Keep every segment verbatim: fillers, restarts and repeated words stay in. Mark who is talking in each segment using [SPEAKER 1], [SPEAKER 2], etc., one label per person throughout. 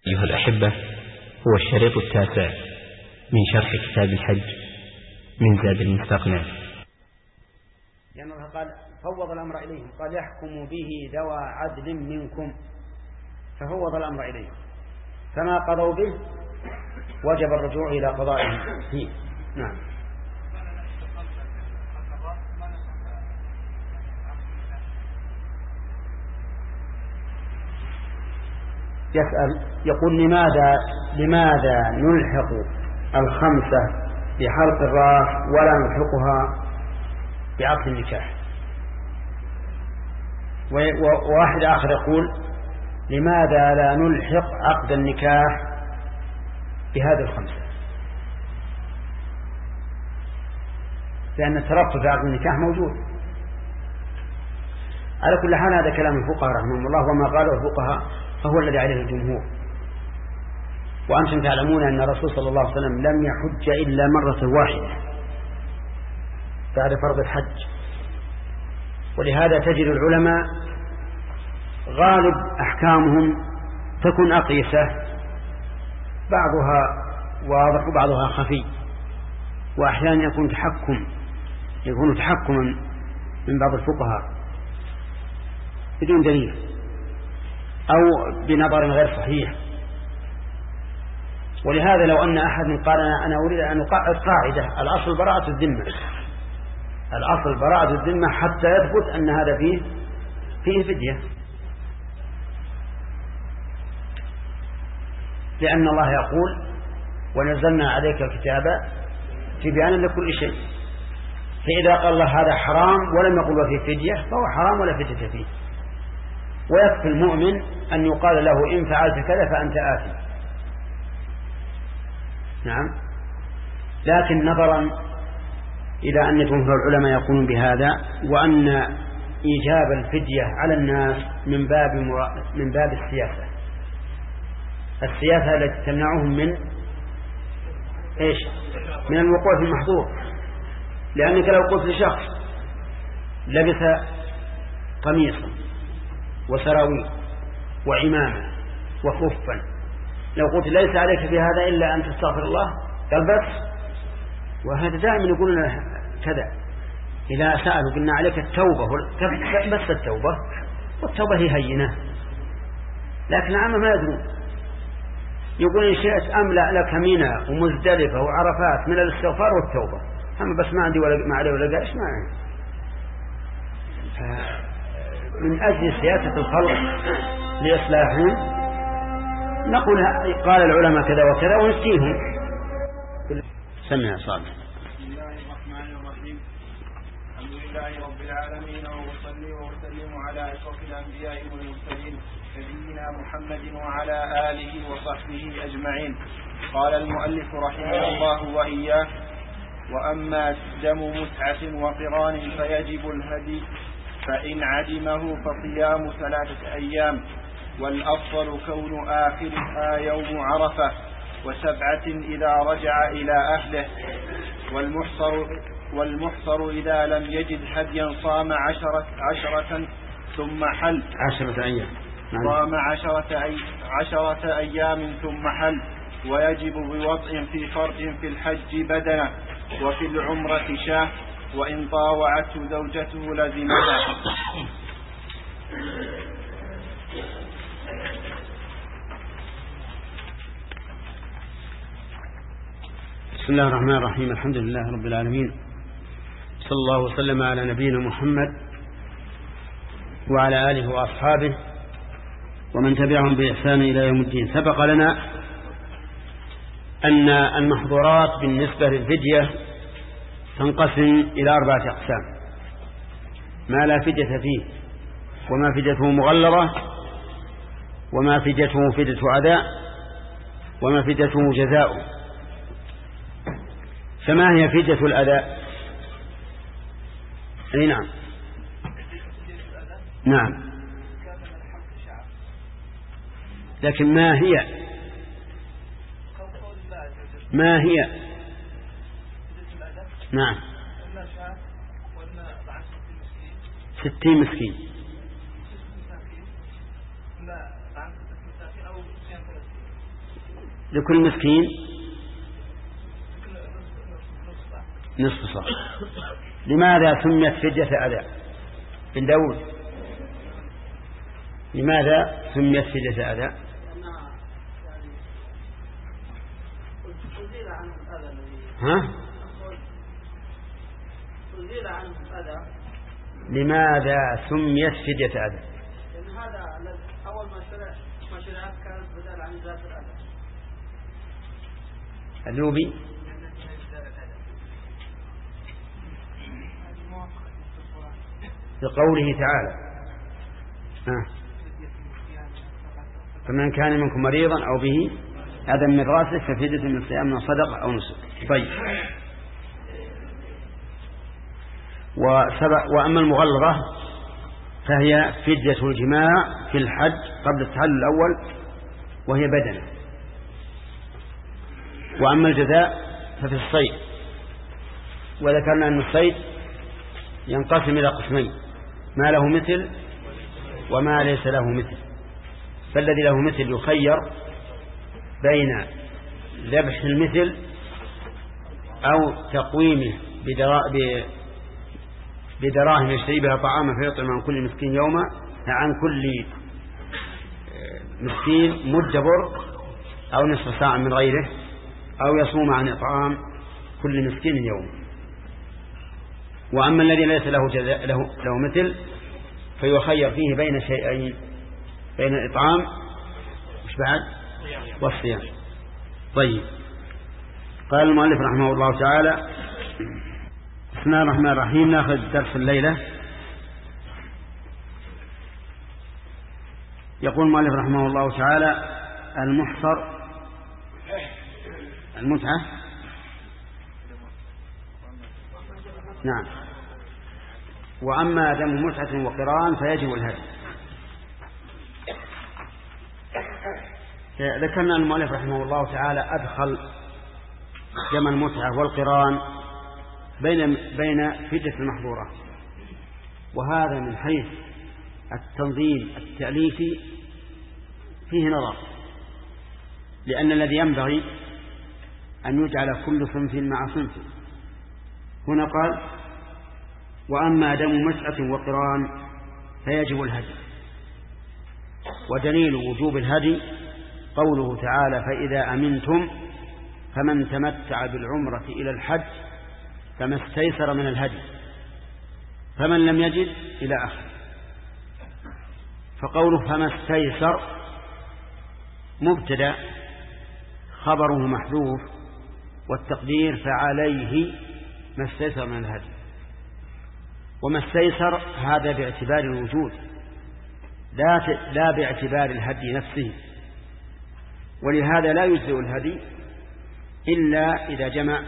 [SPEAKER 1] أيها الأحبة، هو الشريط التاسع من شرح كتاب الحج من زاد المستقنع.
[SPEAKER 2] لأن الله قال فوض الأمر إليهم، قال يحكم به ذوى عدل منكم، ففوض الأمر إليهم، فما قضوا به وجب الرجوع إلى قضائهم فيه. نعم. يسأل يقول لماذا لماذا نلحق الخمسة بحلق الرأس ولا نلحقها بعقد النكاح؟ وواحد آخر يقول لماذا لا نلحق عقد النكاح بهذه الخمسة؟ لأن الترتب في عقد النكاح موجود. على كل حال هذا كلام الفقهاء رحمهم الله، وما قاله الفقهاء فهو الذي عليه الجمهور. وأنتم تعلمون أن الرسول صلى الله عليه وسلم لم يحج إلا مرة واحدة بعد فرض الحج، ولهذا تجد العلماء غالب أحكامهم تكون أقيسة، بعضها واضح وبعضها خفي، وأحيانا يكون تحكم يكون تحكما من بعض الفقهاء بدون دليل أو بنظر غير صحيح. ولهذا لو أن أحد قال أنا أريد أن أقعد قاعدة الأصل براءة الذمة، الأصل براءة الذمة حتى يثبت أن هذا فيه فيه فدية، لأن الله يقول ونزلنا عليك الكتاب تبيانا لكل شيء. فإذا قال الله هذا حرام ولم يقل وفيه فدية فهو حرام ولا فدية فيه. ويكفي المؤمن أن يقال له إن فعلت كذا فأنت آثم. نعم. لكن نظرا إلى أن جمهور العلماء يقولون بهذا، وأن إيجاب الفدية على الناس من باب من باب السياسة السياسة التي تمنعهم من إيش؟ من الوقوع في المحظور. لأنك لو قلت لشخص لبس قميصا وسراويل وعمامة وخفا، لو قلت ليس عليك في هذا إلا أن تستغفر الله، قال بس. وهذا دائما يقول لنا كذا، إذا سألوا قلنا عليك التوبة بس التوبة، والتوبة هي هينة، لكن عامة ما يدرون. يقول إن شئت أملأ لك منى ومزدلفة وعرفات من الاستغفار والتوبة، أما بس ما عندي ولا ما عليه ولا قاش ما عندي. من أجل سياسة الخلق لإصلاحهم نقول قال العلماء كذا وكذا ونسيهم. سمع صالح.
[SPEAKER 3] بسم الله الرحمن الرحيم. الحمد لله رب العالمين، وصلي وسلم على أشرف الأنبياء والمرسلين نبينا محمد وعلى آله وصحبه أجمعين. قال المؤلف رحمه الله وإياه: وأما دم متعة وقران فيجب الهدي، فإن عدمه فصيام ثلاثة أيام، والأفضل كون آخرها يوم عرفة، وسبعة إذا رجع إلى أهله. والمحصر, والمحصر إذا لم يجد هديا صام عشرة, عشرة ثم حل
[SPEAKER 2] عشرة أيام
[SPEAKER 3] صام عشرة, أي عشرة أيام ثم حل. ويجب بوضع في فرد في الحج بدنه، وفي العمرة شاه، وإن طاوعته زوجته لزمها.
[SPEAKER 2] بسم الله الرحمن الرحيم. الحمد لله رب العالمين، صلى الله وسلم على نبينا محمد وعلى آله وأصحابه ومن تبعهم بإحسان إلى يوم الدين. سبق لنا أن المحظورات بالنسبة للفدية تنقسم إلى أربعة أقسام: ما لا فدية فيه، وما فديته مغلظة، وما فديته فدية أداء، وما فديته جزاء. فما هي فدية الأداء؟ أي نعم نعم لكن ما هي ما هي نعم ستين مسكين لكل مسكين نصف صاع. لماذا سميت فدية أداء بن داود؟ لماذا سميت فدية أداء؟ ها؟ لماذا سميت فدية أداء؟
[SPEAKER 4] لأن هذا أول ما شرعت كانت بدل عن ذات الأداء.
[SPEAKER 2] اللوبي بقوله تعالى ها. فمن كان منكم مريضا أو به أذى من رأسه ففدية من صيام من صدقة أو نسك. طيب. وأما المغلظة فهي فدية الجماع في الحج قبل التحلل الأول وهي بدنة. وأما الجزاء ففي الصيد، وذكرنا أن الصيد ينقسم إلى قسمين: ما له مثل وما ليس له مثل. فالذي له مثل يخير بين ذبح المثل أو تقويمه بدراهم يشتري بها طعاما فيطعم عن كل مسكين يوما، عن كل مسكين مد بر أو نصف ساعة من غيره، أو يصوم عن إطعام كل مسكين يوم. وأما الذي ليس له, له, له مثل فيخير فيه بين شيئين: بين الإطعام مش بعد والصيام. طيب. قال المؤلف رحمه الله تعالى: بسم الله الرحمن الرحيم. ناخذ درس الليلة. يقول المؤلف رحمه الله تعالى: المحصر المتعة. نعم. وأما دم متعة وقران فيجب الهدي. ذكرنا المؤلف رحمه الله تعالى أدخل دم المتعة والقران بين بين فدية المحظورة، وهذا من حيث التنظيم التأليفي فيه نظر، لأن الذي ينبغي أن يجعل كل صنف مع صنف. هنا قال: وأما دم متعة وقران فيجب الهدي. ودليل وجوب الهدي قوله تعالى: فإذا أمنتم فمن تمتع بالعمرة إلى الحج فما استيسر من الهدي فمن لم يجد إلى آخر. فقوله فما استيسر مبتدأ خبره محذوف، والتقدير فعليه ما استيسر من الهدي. وما استيسر هذا باعتبار الوجود لا باعتبار الهدي نفسه، ولهذا لا يجزئ الهدي إلا إذا جمع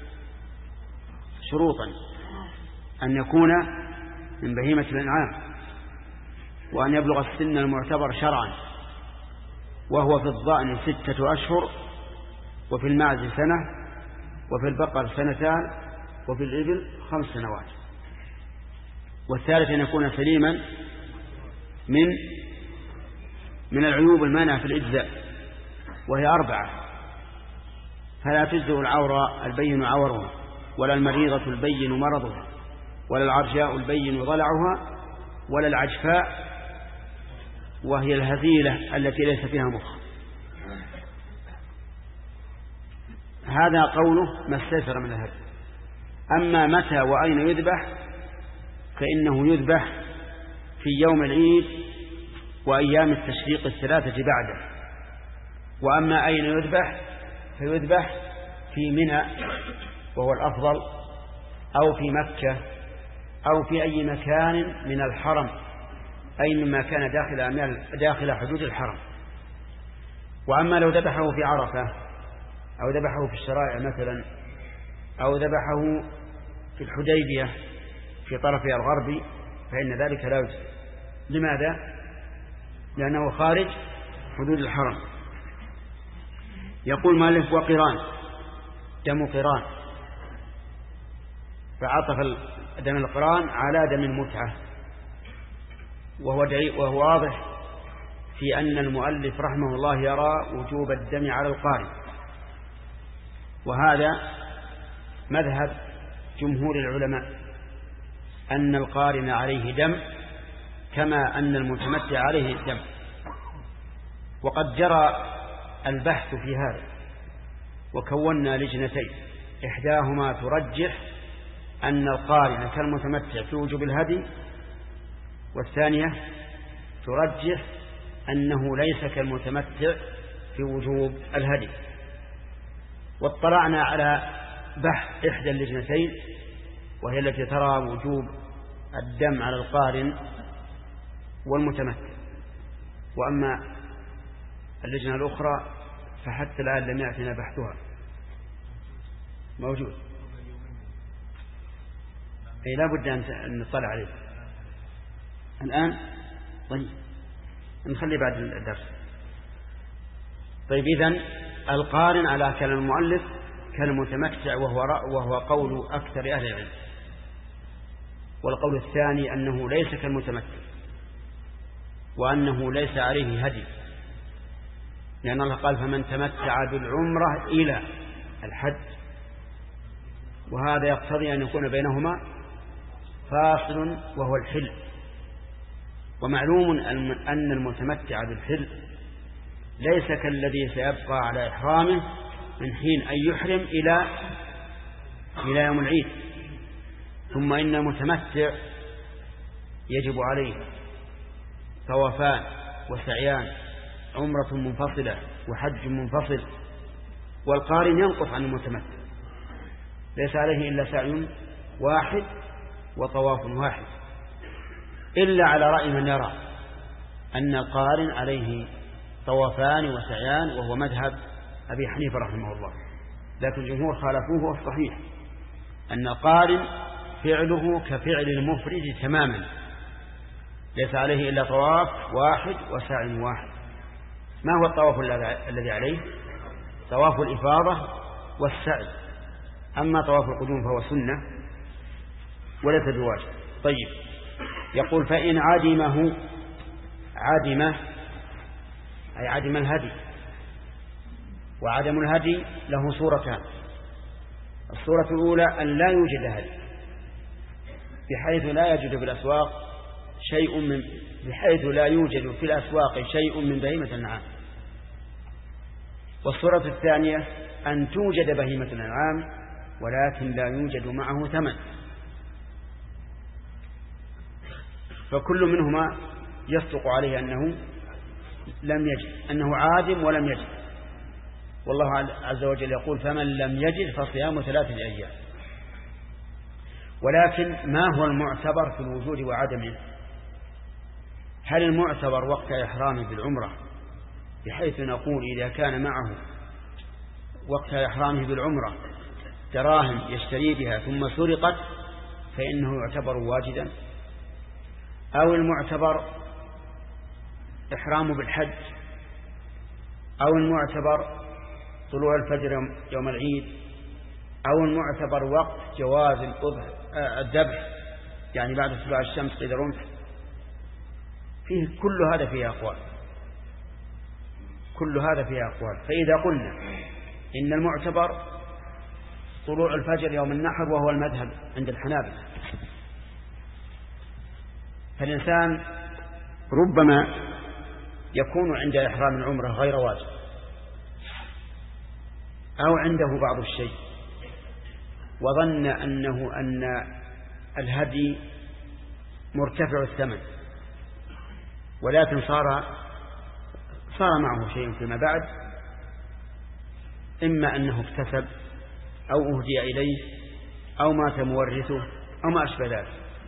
[SPEAKER 2] شروطا: أن يكون من بهيمة الأنعام، وأن يبلغ السن المعتبر شرعا، وهو في الضأن ستة أشهر، وفي المعز سنة، وفي البقر سنتان، وفي الإبل خمس سنوات. والثالث أن يكون سليما من من العيوب المانعة في الإجزاء، وهي أربعة: فلا تجزئ العورة البين عورها، ولا المريضة البين مرضها، ولا العرجاء البين ضلعها، ولا العجفاء وهي الهزيلة التي ليس فيها مخ. هذا قوله ما استيسر من الهدي. أما متى وأين يذبح فإنه يذبح في يوم العيد وأيام التشريق الثلاثة بعده. وأما أين يذبح فيذبح في منى وهو الأفضل، أو في مكة، أو في أي مكان من الحرم، أي مما كان داخل داخل حدود الحرم. وأما لو ذبحه في عرفة، أو ذبحه في الشرائع مثلا، أو ذبحه في الحديبية في طرفها الغربي، فإن ذلك لا يجزي. لماذا؟ لأنه خارج حدود الحرم. يقول مالك: وقران دم قران، فعطف دم القران على دم المتعة، وهو, وهو واضح في أن المؤلف رحمه الله يرى وجوب الدم على القارئ، وهذا مذهب جمهور العلماء أن القارن عليه دم كما أن المتمتع عليه الدم. وقد جرى البحث في هذا وكونا لجنتين، إحداهما ترجح أن القارن كالمتمتع في وجوب الهدي، والثانية ترجح أنه ليس كالمتمتع في وجوب الهدي. واطلعنا على بحث إحدى اللجنتين وهي التي ترى وجوب الدم على القارن والمتمتع، وأما اللجنة الأخرى فحتى الآن لم يأتنا بحثها. موجود أي لا بد أن نطلع عليه الآن. طيب نخلي بعد الدرس. طيب إذن القارن على كلام المؤلف كالمتمتع، وهو وهو قول أكثر أهل العلم. والقول الثاني أنه ليس كالمتمتع وأنه ليس عليه هدي، لأن الله قال فمن تمتع بالعمرة إلى الحج، وهذا يقتضي أن يكون بينهما فاصل وهو الحل. ومعلوم أن المتمتع بالحل ليس كالذي سيبقى على إحرامه من حين أن يحرم إلى إلى يوم العيد. ثم إن المتمتع يجب عليه طوافان وسعيان، عمرة منفصلة وحج منفصل، والقارن ينقص عن المتمتع، ليس عليه إلا سعي واحد وطواف واحد، إلا على رأي من يرى أن القارن عليه طوافان وسعيان، وهو مذهب أبي حنيفة رحمه الله. لكن الجمهور خالفوه، والصحيح أن القارن فعله كفعل المفرد تماما، ليس عليه إلا طواف واحد وسعي واحد. ما هو الطواف الذي عليه؟ طواف الإفاضة والسعي، أما طواف القدوم فهو سنة وليس بواجب. طيب يقول فإن عدمه، عدمه أي عدم الهدي، وعدم الهدي له صورتان. الصورة الأولى أن لا يوجد هدي، بحيث لا يوجد في الأسواق شيء من بحيث لا يوجد في الأسواق شيء من بهيمة الأنعام. والصورة الثانية أن توجد بهيمة الأنعام ولكن لا يوجد معه ثمن، فكل منهما يصدق عليه أنه لم يجد، أنه عادم ولم يجد. والله عز وجل يقول فمن لم يجد فصيام ثلاثة أيام. ولكن ما هو المعتبر في الوجود وعدمه؟ هل المعتبر وقت إحرامه بالعمرة بحيث نقول إذا كان معه وقت إحرامه بالعمرة دراهم يشتري بها ثم سرقت فإنه يعتبر واجدا، أو المعتبر إحرامه بالحج، أو المعتبر طلوع الفجر يوم العيد، أو المعتبر وقت جواز الذبح يعني بعد طلوع الشمس قيد رمح. فيه كل هذا فيه أقوال، كل هذا فيه أقوال. فإذا قلنا إن المعتبر طلوع الفجر يوم النحر وهو المذهب عند الحنابلة، فالإنسان ربما يكون عند إحرام العمرة غير واجب، أو عنده بعض الشيء وظن أنه أن الهدي مرتفع الثمن، ولكن صار صار معه شيء فيما بعد، إما أنه اكتسب أو أهدي إليه أو مات مورثه أو ما أشبه ذلك.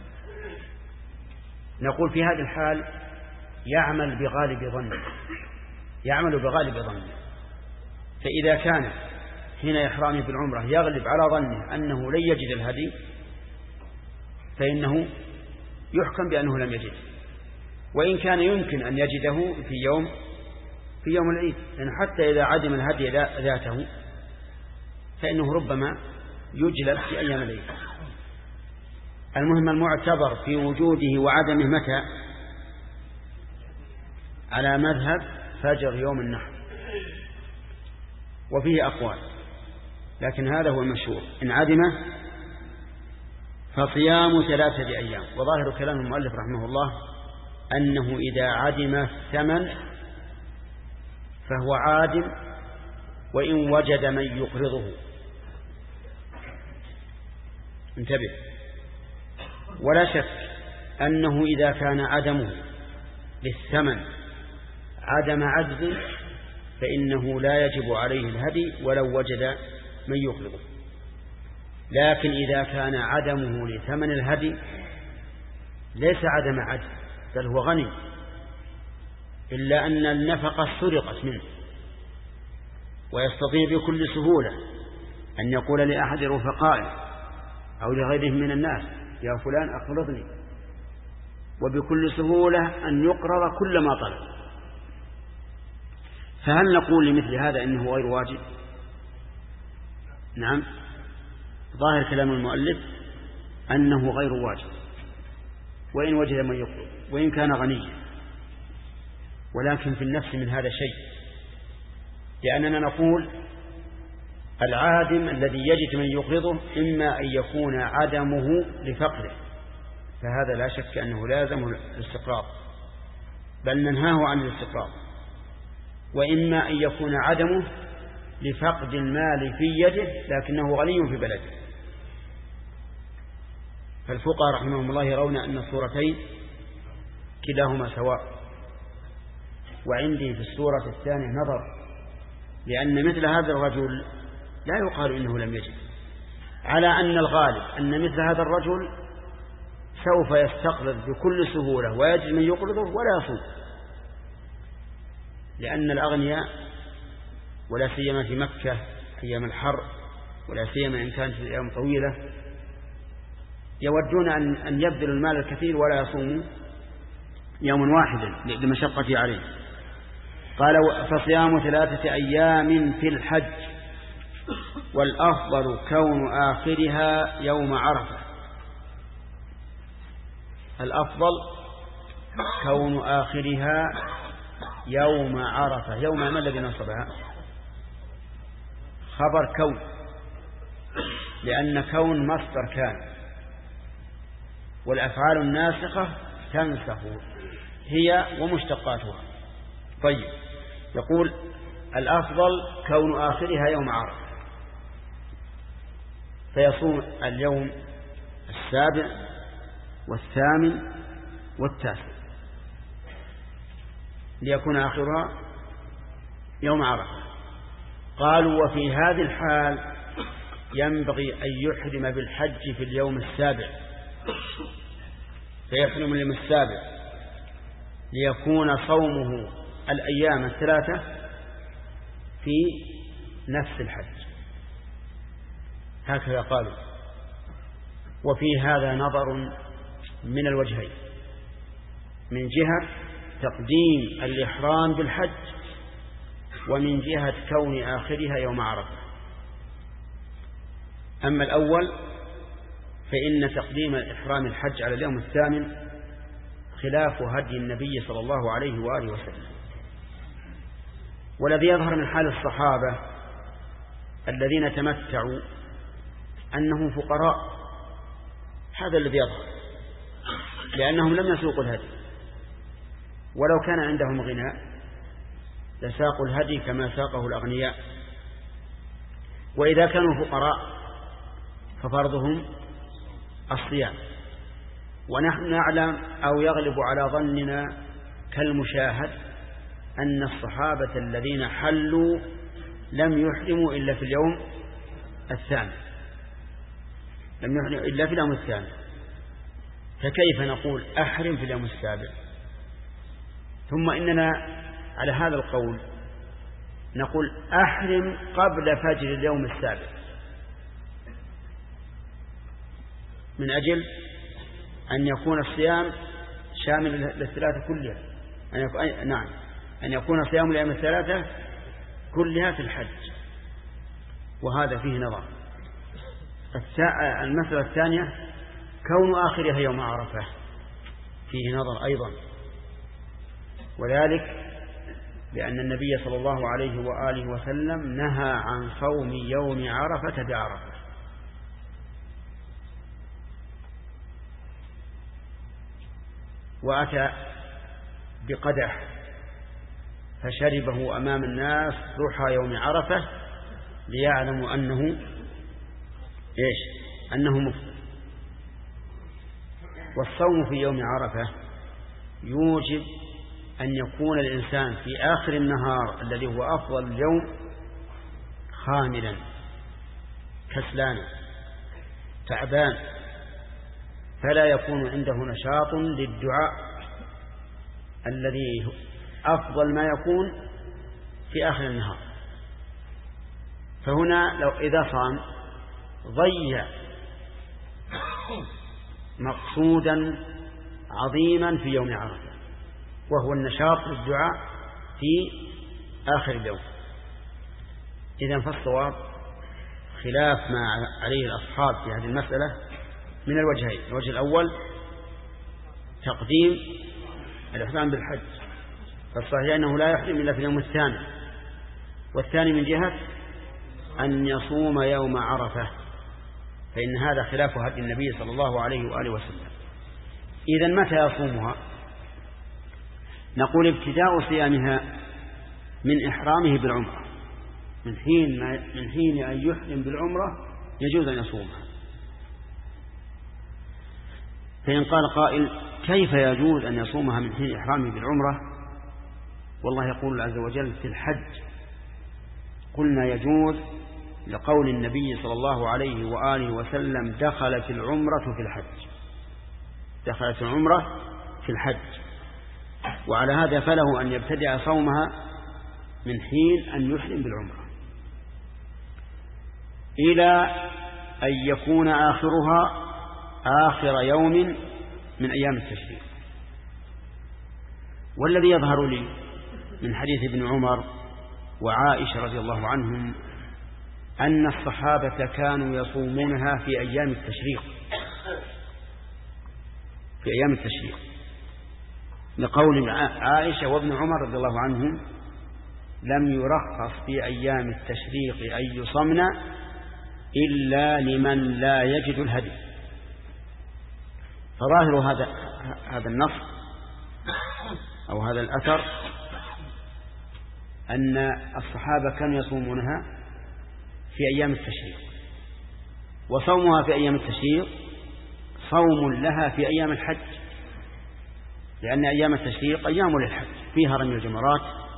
[SPEAKER 2] نقول في هذه الحال يعمل بغالب ظنه، يعمل بغالب ظنه. فإذا كان حين إحرامه بالعمرة يغلب على ظنه أنه لن يجد الهدي فإنه يحكم بأنه لم يجد، وإن كان يمكن أن يجده في يوم في يوم العيد، لأن حتى إذا عدم الهدي ذاته فإنه ربما يجلب في أيام العيد. المهم المعتبر في وجوده وعدمه متى؟ على مذهب فجر يوم النحر، وفيه أقوال، لكن هذا هو المشهور. إن عدمه فصيام ثلاثة أيام. وظاهر كلام المؤلف رحمه الله أنه إذا عدم الثمن فهو عادم وإن وجد من يقرضه. انتبه. ولا شك أنه إذا كان عدمه للثمن عدم عجز فإنه لا يجب عليه الهدي ولو وجد من يقرضه. لكن إذا كان عدمه لثمن الهدي ليس عدم عجز بل هو غني، إلا أن النفقة سرقت منه، ويستطيع بكل سهولة أن يقول لأحد رفقائه أو لغيره من الناس يا فلان أقرضني، وبكل سهولة أن يقرض كل ما طلب. فهل نقول لمثل هذا إنه غير واجب؟ نعم، ظاهر كلام المؤلف أنه غير واجب وإن وجد من يقرض وإن كان غنيا. ولكن في النفس من هذا شيء، لأننا نقول العادم الذي يجد من يقرضه إما أن يكون عدمه لفقره، فهذا لا شك أنه لازم الاستقراض بل ننهاه عن الاستقراض، وإما أن يكون عدمه لفقد المال في يده لكنه غني في بلده. فالفقهاء رحمهم الله يرون أن الصورتين كلاهما سواء. وعندي في الصورة الثانية نظر، لأن مثل هذا الرجل لا يقال إنه لم يجد، على أن الغالب أن مثل هذا الرجل سوف يستقرض بكل سهولة ويجد من يقرضه ولا يصوم، لأن الأغنياء ولا سيما في مكة أيام الحر ولا سيما إن كانت الأيام طويلة يودون أن أن يبذلوا المال الكثير ولا يصوموا يوم واحدا لمشقته عليه. قال فصيام ثلاثة أيام في الحج، والأفضل كون آخرها يوم عرفة. الأفضل كون آخرها يوم عرفة. يوم ما الذي نصبها؟ خبر كون، لأن كون مصدر كان، والأفعال الناسخة تنسخ هي ومشتقاتها. طيب، يقول الأفضل كون آخرها يوم عرفة، فيصوم اليوم السابع والثامن والتاسع ليكون آخرها يوم عرفة. قالوا وفي هذه الحال ينبغي أن يحرم بالحج في اليوم السابع، فيحرم اليوم السابع ليكون صومه الأيام الثلاثة في نفس الحج، هكذا قالوا. وفي هذا نظر من الوجهين، من جهة تقديم الإحرام بالحج ومن جهة كون آخرها يوم عرفة. أما الأول فإن تقديم الإحرام الحج على اليوم الثامن خلاف هدي النبي صلى الله عليه وآله وسلم. والذي يظهر من حال الصحابة الذين تمتعوا أنهم فقراء، هذا الذي يظهر، لأنهم لم يسوقوا الهدي، ولو كان عندهم غناء لساقوا الهدي كما ساقه الأغنياء. وإذا كانوا فقراء ففرضهم الصيام. ونحن نعلم أو يغلب على ظننا كالمشاهد أن الصحابة الذين حلوا لم يحرموا إلا في اليوم الثاني، لم يحرموا إلا في اليوم الثاني، فكيف نقول أحرم في اليوم السابع؟ ثم إننا على هذا القول نقول أحرم قبل فجر اليوم السابع، من أجل أن يكون الصيام شامل للثلاثة كلها، أن يكون نعم أن يكون صيام الأيام الثلاثة كلها في الحج. وهذا فيه نظر. المسألة الثانية كون آخرها يوم عرفة فيه نظر أيضا، وذلك لأن النبي صلى الله عليه وآله وسلم نهى عن صوم يوم عرفة بعرفة. وأتى بقدح فشربه أمام الناس ضحى يوم عرفة ليعلموا أنه إيش أنه مفطر. والصوم في يوم عرفة يوجب أن يكون الإنسان في آخر النهار الذي هو أفضل اليوم خاملا كسلانا تعبان، فلا يكون عنده نشاط للدعاء الذي أفضل ما يكون في آخر النهار. فهنا لو إذا صام ضيع مقصودا عظيما في يوم عرفة، وهو النشاط للدعاء في آخر اليوم. إذن فالصواب خلاف ما عليه الأصحاب في هذه المسألة من الوجهين. الوجه الأول تقديم الإحرام بالحج، فالصحيح أنه لا يحرم إلا في اليوم الثاني، والثاني من جهة أن يصوم يوم عرفة، فإن هذا خلاف هدي النبي صلى الله عليه وآله وسلم. إذن متى يصومها؟ نقول ابتداء صيامها من إحرامه بالعمرة، من حين ما من حين أن يحرم بالعمرة يجوز أن يصومها. فإن قال قائل كيف يجوز أن يصومها من حين إحرامه بالعمرة؟ والله يقول عز وجل في الحج قلنا يجوز لقول النبي صلى الله عليه وآله وسلم دخلت العمرة في الحج، دخلت العمرة في الحج. وعلى هذا فله أن يبتدع صومها من حين أن يحرم بالعمرة إلى أن يكون آخرها آخر يوم من أيام التشريق. والذي يظهر لي من حديث ابن عمر وعائشة رضي الله عنهم أن الصحابة كانوا يصومونها في أيام التشريق، في أيام التشريق، لقول عائشة وابن عمر رضي الله عنهم لم يرخص في أيام التشريق أن يصمن إلا لمن لا يجد الهدي. فظاهر هذا هذا النص أو هذا الأثر أن الصحابة كانوا يصومونها في أيام التشريق، وصومها في أيام التشريق صوم لها في أيام الحج، لأن أيام التشريق أيام للحج فيها رمي الجمرات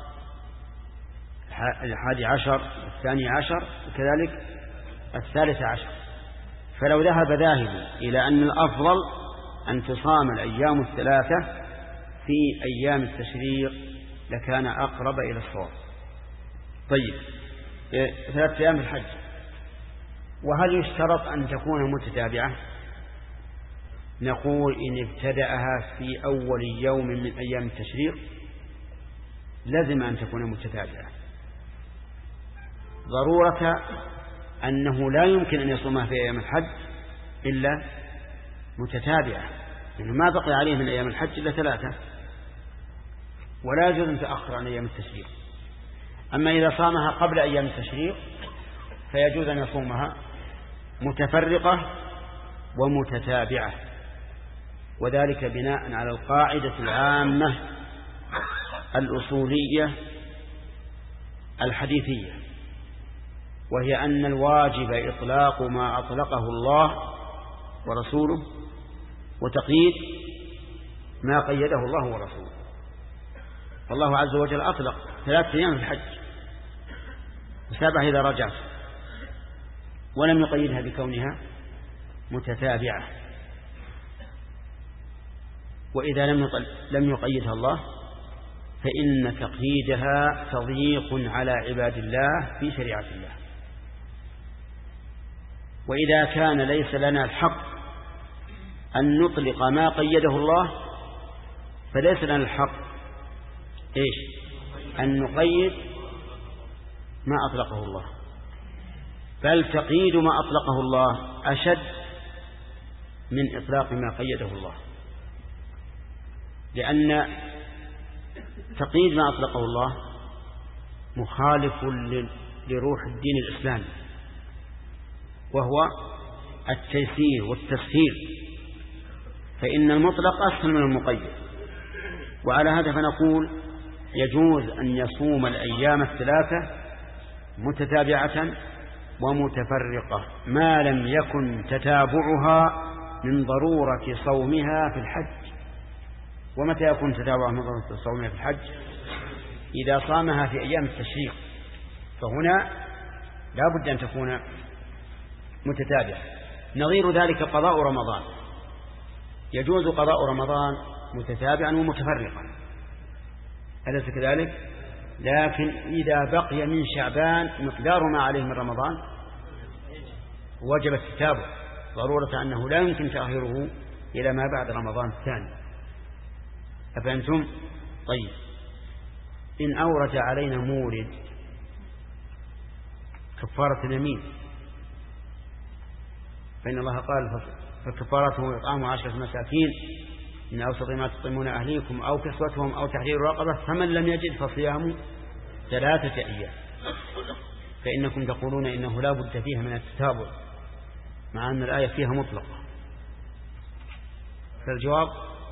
[SPEAKER 2] الحادي عشر الثاني عشر وكذلك الثالث عشر. فلو ذهب ذاهب إلى أن الأفضل أن تصام الأيام الثلاثة في أيام التشريق لكان أقرب إلى الصواب. طيب ثلاثة أيام الحج، وهل يشترط أن تكون متتابعة؟ نقول إن ابتدأها في أول يوم من أيام التشريق لازم أن تكون متتابعة، ضرورة أنه لا يمكن أن يصومها في أيام الحج إلا متتابعة، لأنه ما بقي عليه من أيام الحج إلا ثلاثة، ولا يجوز أن تأخر عن أيام التشريق. أما إذا صامها قبل أيام التشريق فيجوز أن يصومها متفرقة ومتتابعة، وذلك بناء على القاعدة العامة الأصولية الحديثية، وهي أن الواجب إطلاق ما أطلقه الله ورسوله وتقييد ما قيده الله ورسوله. فالله عز وجل أطلق ثلاثة أيام في الحج وسبعة إذا رجعت، ولم يقيدها بكونها متتابعة. وإذا لم يقيدها الله فإن تقييدها تضييق على عباد الله في شريعة الله. وإذا كان ليس لنا الحق أن نطلق ما قيده الله فليس لنا الحق إيش أن نقيد ما أطلقه الله، بل تقييد ما أطلقه الله أشد من إطلاق ما قيده الله، لأن تقييد ما أطلقه الله مخالف لروح الدين الإسلامي، وهو التيسير والتسهيل، فإن المطلق أسهل من المقيد. وعلى هذا فنقول يجوز أن يصوم الأيام الثلاثة متتابعة ومتفرقة ما لم يكن تتابعها من ضرورة صومها في الحج. ومتى يكون تتابعها من ضرورة صومها في الحج؟ إذا صامها في أيام التشريق، فهنا لا بد أن تكون متتابعة. نظير ذلك قضاء رمضان، يجوز قضاء رمضان متتابعا ومتفرقا، أليس كذلك؟ لكن إذا بقي من شعبان مقدار ما عليه من رمضان وجب التتابع، ضرورة أنه لا يمكن تأخيره إلى ما بعد رمضان الثاني. أفهمتم؟ طيب، إن أورد علينا مورد كفارة اليمين، فإن الله قال فكفارته إطعام عشرة مساكين من أوسط ما تطعمون أهليكم أو كسوتهم أو تحرير رقبة، فمن لم يجد فصيام ثلاثة أيام. فإنكم تقولون إنه لا بد فيها من التتابع مع أن الآية فيها مطلقة. فالجواب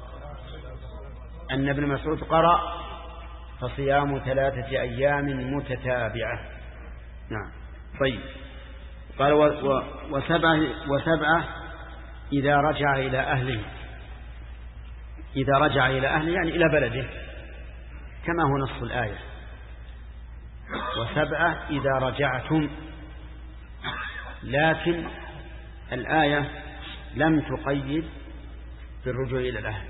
[SPEAKER 2] أن ابن مسعود قرأ فصيام ثلاثة أيام متتابعة. نعم. طيب، قال وسبعة, وسبعة إذا رجع إلى أهله، إذا رجع إلى أهله يعني إلى بلده كما هو نص الآية. وسبعة إذا رجعتم، لكن الآية لم تقيد بالرجوع إلى الأهل،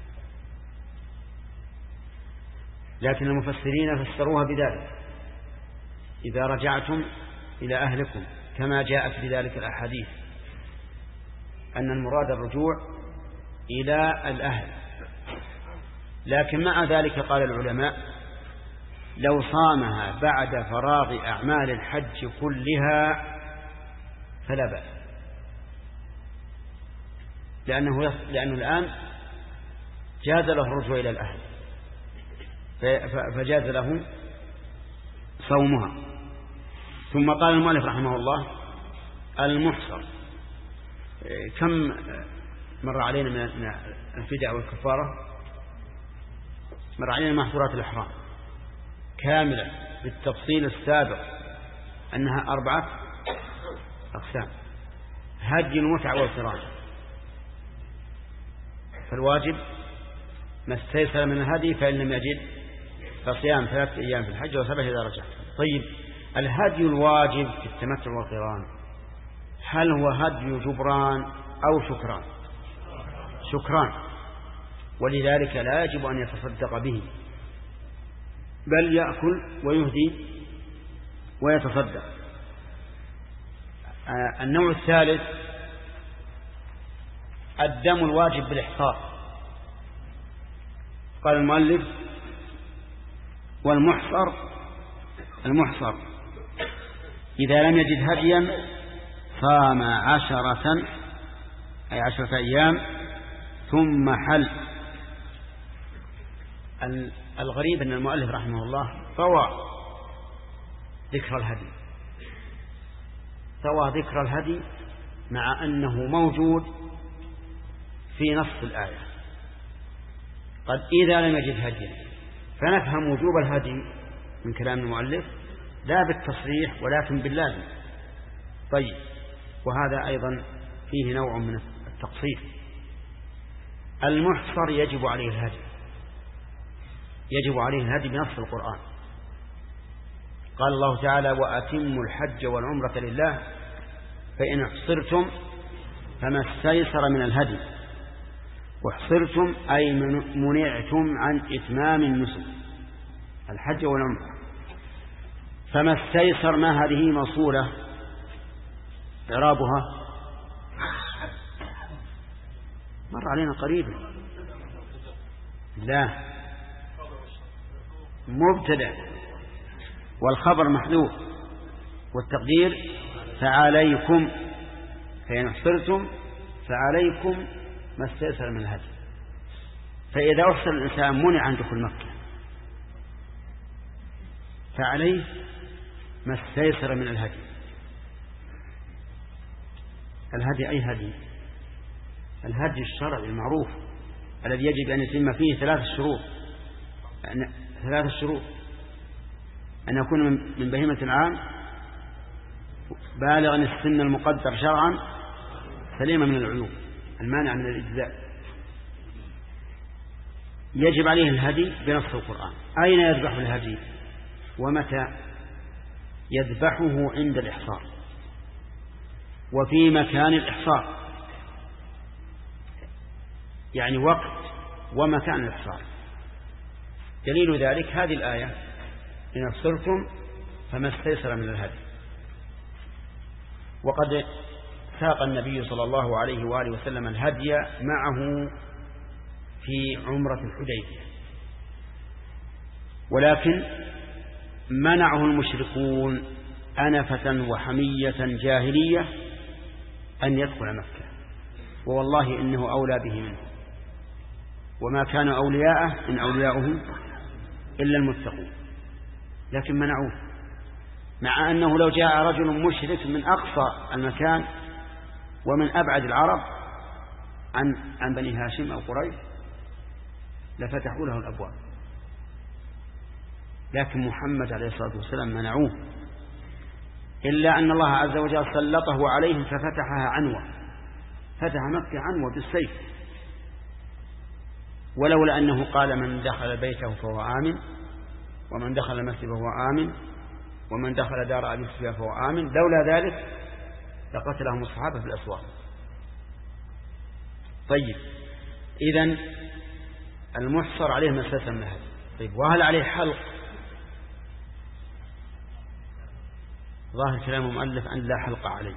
[SPEAKER 2] لكن المفسرين فسروها بذلك إذا رجعتم إلى أهلكم، كما جاءت بذلك الأحاديث أن المراد الرجوع إلى الأهل. لكن مع ذلك قال العلماء لو صامها بعد فراغ أعمال الحج كلها فلا بأس، لأنه, لأنه الآن جاز له الرجوع إلى الأهل، فجاز له صومها. ثم قال المؤلف رحمه الله المحصر، كم مر علينا من الفداء والكفارة؟ مر علينا محظورات الإحرام كاملة بالتفصيل السابق أنها أربعة أقسام: هدي المتعة والقران، فالواجب ما استيسر من الهدي، فإن لم يجد فصيام ثلاثة أيام في الحج وسبعة إذا رجع. طيب، الهدي الواجب في التمتع والقران هل هو هدي جبران أو شكران؟ شكران، ولذلك لا يجب أن يتصدق به، بل يأكل ويهدي ويتصدق. آه النوع الثالث الدم الواجب بالإحصار. قال المؤلف والمحصر، المحصر إذا لم يجد هديا صام عشرة أي عشرة أيام ثم حل. الغريب أن المؤلف رحمه الله طوى ذكر الهدي، طوى ذكر الهدي مع أنه موجود في نص الآية. قد إذا لم يجد هديا، فنفهم وجوب الهدي من كلام المؤلف لا بالتصريح ولكن باللازم. طيب، وهذا أيضا فيه نوع من التقصير. المحصر يجب عليه الهدي، يجب عليه الهدي بنص القرآن. قال الله تعالى وأتموا الحج والعمرة لله فإن احصرتم فما استيسر من الهدي. واحصرتم أي منعتم عن إتمام النسك الحج والعمرة. فما استيسر ما هذه موصولة إعرابها مر علينا قريبا. لا، مبتدأ والخبر محذوف والتقدير فعليكم، فإن احصرتم فعليكم ما استيسر من الهدي. فإذا أحصر الإنسان منع عن دخول مكة، فعليه ما استيسر من الهدي. الهدي أي هدي؟ الهدي الشرعي المعروف الذي يجب أن يتم فيه ثلاث شروط ثلاث شروط أن يكون من بهيمة العام بالغا السن المقدر شرعا سليما من العيوب المانع من الإجزاء. يجب عليه الهدي بنص القرآن. أين يذبح الهدي ومتى؟ يذبحه عند الإحصار وفي مكان الإحصار، يعني وقت ومكان الإحصار. دليل ذلك هذه الآية: إن أبصرتم فما استيسر من الهدي. وقد ساق النبي صلى الله عليه وآله وسلم الهدي معه في عمرة الحديبية، ولكن منعه المشركون أنفة وحمية جاهلية أن يدخل مكة، ووالله إنه أولى به منه، وما كان أولياءه إن أولياؤه إلا المتقون، لكن منعوه، مع أنه لو جاء رجل مشرك من أقصى المكان ومن أبعد العرب عن عن بني هاشم أو قريش لفتحوا له الأبواب، لكن محمد عليه الصلاة والسلام منعوه، إلا أن الله عز وجل سلطه عليهم ففتحها عنوة، فتح مكة عنوة بالسيف، ولولا أنه قال من دخل بيته فهو آمن ومن دخل المسجد فهو آمن ومن دخل دار أبي سفيان فهو آمن، لولا ذلك لقتلهم الصحابة في الأسواق. طيب، إذن المحصر عليه مسألة من هذا. طيب، وهل عليه حلق؟ ظاهر كلام المؤلف أن لا حلق عليه،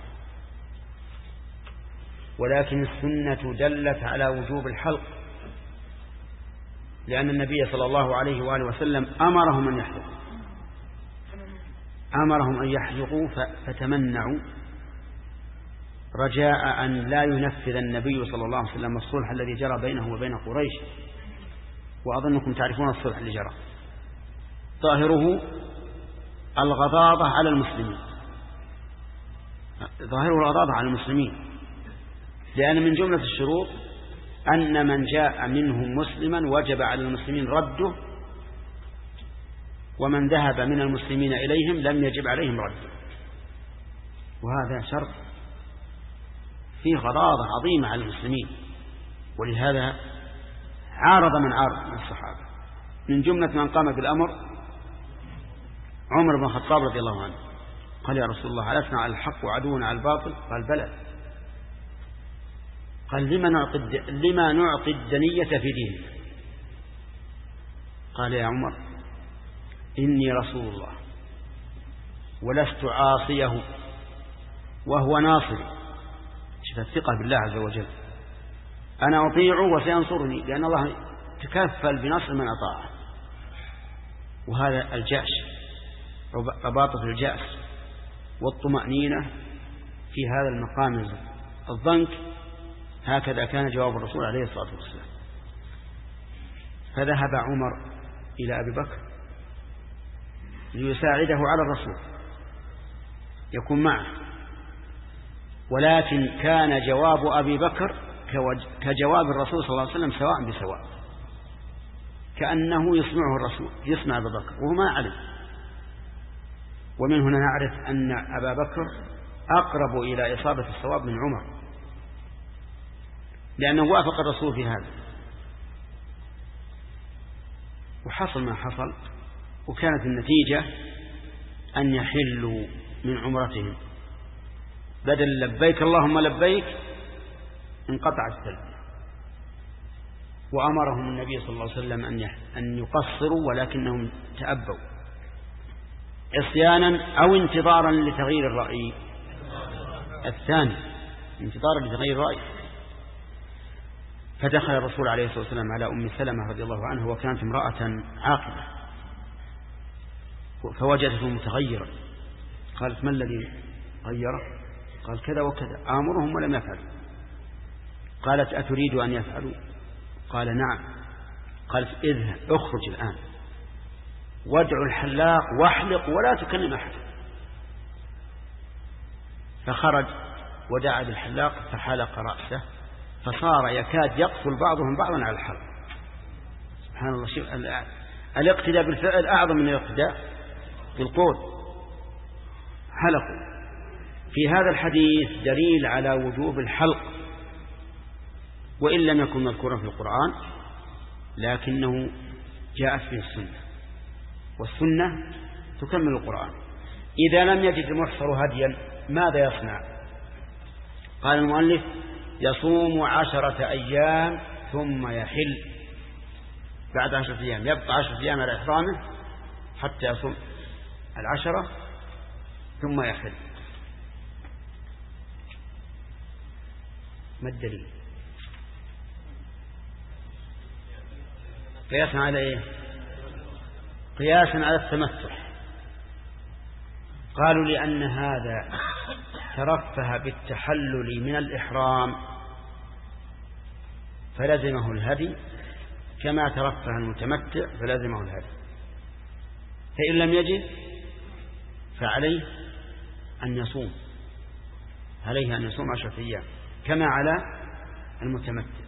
[SPEAKER 2] ولكن السنة دلت على وجوب الحلق، لأن النبي صلى الله عليه وآله وسلم أمرهم أن يحلقوا أمرهم أن يحلقوا فتمنعوا رجاء أن لا ينفذ النبي صلى الله عليه وسلم الصلح الذي جرى بينه وبين قريش، وأظنكم تعرفون الصلح اللي جرى، ظاهره الغضاضة على المسلمين ظاهره الغضاضة على المسلمين لأن من جملة الشروط أن من جاء منهم مسلما وجب على المسلمين رده، ومن ذهب من المسلمين إليهم لم يجب عليهم رده، وهذا شرط فيه غضاضة عظيمة على المسلمين، ولهذا عارض من عارض من الصحابة. من جملة من قام بالأمر عمر بن الخطاب رضي الله عنه، قال يا رسول الله ألسنا على الحق وعدونا على الباطل؟ قال بلى. قال لما نعطي لما نعطي الدنية في دينك؟ قال يا عمر إني رسول الله ولست عاصيه وهو ناصري. شوف الثقة بالله عز وجل، أنا أطيعه وسينصرني، لأن الله تكفل بنصر من أطاعه. وهذا الجأش، رباطة الجأش والطمأنينة في هذا المقام الضنك، هكذا كان جواب الرسول عليه الصلاة والسلام. فذهب عمر إلى أبي بكر ليساعده على الرسول، يكون معه، ولكن كان جواب أبي بكر كجواب الرسول صلى الله عليه وسلم سواء بسواء، كأنه يسمعه الرسول يسمع أبا بكر وهو ما علم. ومن هنا نعرف أن أبا بكر أقرب إلى إصابة الصواب من عمر، لأنه وافق الرسول في هذا، وحصل ما حصل، وكانت النتيجة أن يحلوا من عمرتهم، بدل لبيك اللهم لبيك انقطع التلبية، وأمرهم النبي صلى الله عليه وسلم أن يقصروا، ولكنهم تأبوا عصيانا أو انتظارا لتغيير الرأي الثاني، انتظارا لتغيير الرأي. فدخل الرسول عليه الصلاة والسلام على أم سلمة رضي الله عنها، وكانت امرأة عاقلة، فوجدته متغيرا، قالت ما الذي غيره؟ قال كذا وكذا، آمرهم ولم يفعلوا. قالت أتريد أن يفعلوا؟ قال نعم. قالت اذهب اخرج الآن وادع الحلاق واحلق ولا تكلم أحد. فخرج ودعا بالحلاق فحلق رأسه فصار يكاد يقتل بعضهم بعضا على الحلق. سبحان الله. شوف الاقتداء بالفعل أعظم من الاقتداء بالقول. حلقوا. في هذا الحديث دليل على وجوب الحلق وإن لم يكن مذكورا في القرآن، لكنه جاءت به السنة، والسنة تكمل القرآن. إذا لم يجد المحصر هديا ماذا يصنع؟ قال المؤلف يصوم عشرة أيام ثم يحل. بعد عشرة أيام يبقى عشرة أيام على إحرامه حتى يصوم العشرة ثم يحل. ما الدليل؟ قياسا على إيه؟ قياسا على التمتع. قالوا لأن هذا ترفه بالتحلل من الإحرام فلزمه الهدي كما ترفه المتمتع فلزمه الهدي. فإن لم يجد فعليه أن يصوم، عليه أن يصوم عشرة أيام كما على المتمتع.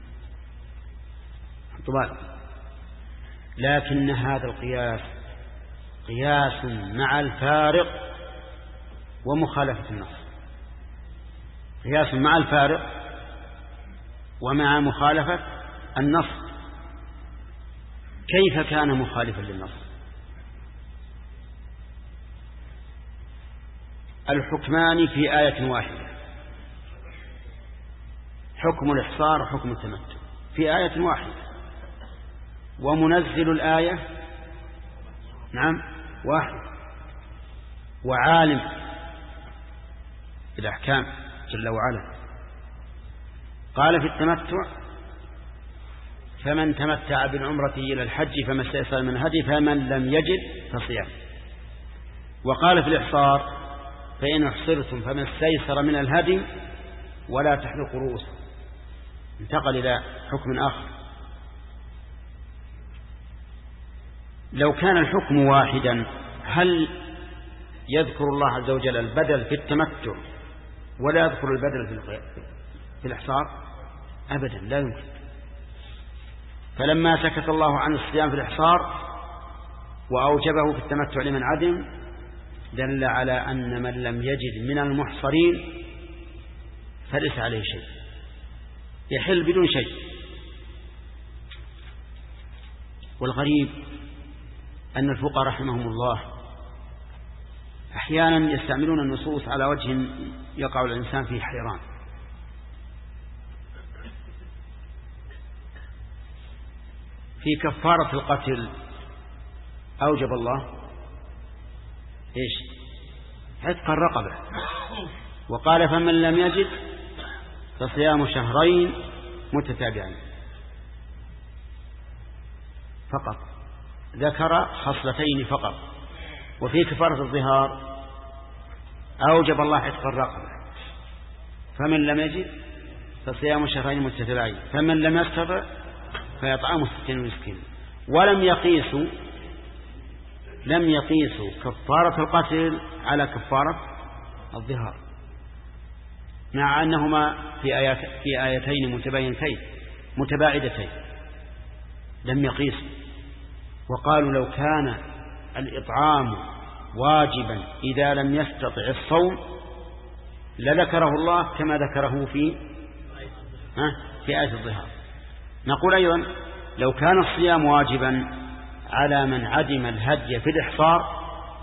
[SPEAKER 2] طبعا لكن هذا القياس قياس مع الفارق ومخالفة النص، قياس مع الفارق ومع مخالفة النص. كيف كان مخالفا للنص؟ الحكمان في آية واحدة، حكم الإحصار وحكم التمتع في آية واحدة، ومنزل الآية نعم واحد، وعالم بالأحكام جل وعلا. قال في التمتع فمن تمتع بالعمرة إلى الحج فما استيسر من الهدي فمن لم يجد فصيام. وقال في الإحصار فإن احصرتم فما استيسر من الهدي ولا تحلقوا رؤوسكم. انتقل إلى حكم آخر. لو كان الحكم واحدا هل يذكر الله عز وجل البدل في التمتع ولا يذكر البدل في الإحصار؟ أبدا لا يمكن. فلما سكت الله عن الصيام في الإحصار وأوجبه في التمتع لمن عدم دل على أن من لم يجد من المحصرين فليس عليه شيء، يحل بدون شيء. والغريب أن الفقهاء رحمهم الله أحيانا يستعملون النصوص على وجه يقع الإنسان فيه حيران. في كفارة القتل أوجب الله إيش؟ عتق الرقبة، وقال فمن لم يجد فصيام شهرين متتابعين. فقط ذكر خصلتين فقط. وفي كفارة الظهار أوجب الله عتق الرقبة، فمن لم يجد فصيام شهرين متتابعين، فمن لم يستطع فيطعم ستين مسكين. ولم يقيسوا لم يقيسوا كفارة القتل على كفارة الظهار، مع أنهما في آيات في آيتين متباينتين متباعدتين لم يقيسوا. وقالوا لو كان الإطعام واجبا إذا لم يستطع الصوم لذكره الله كما ذكره في ها في آية الظهار. نقول أيضا لو كان الصيام واجبا على من عدم الهدي في الإحصار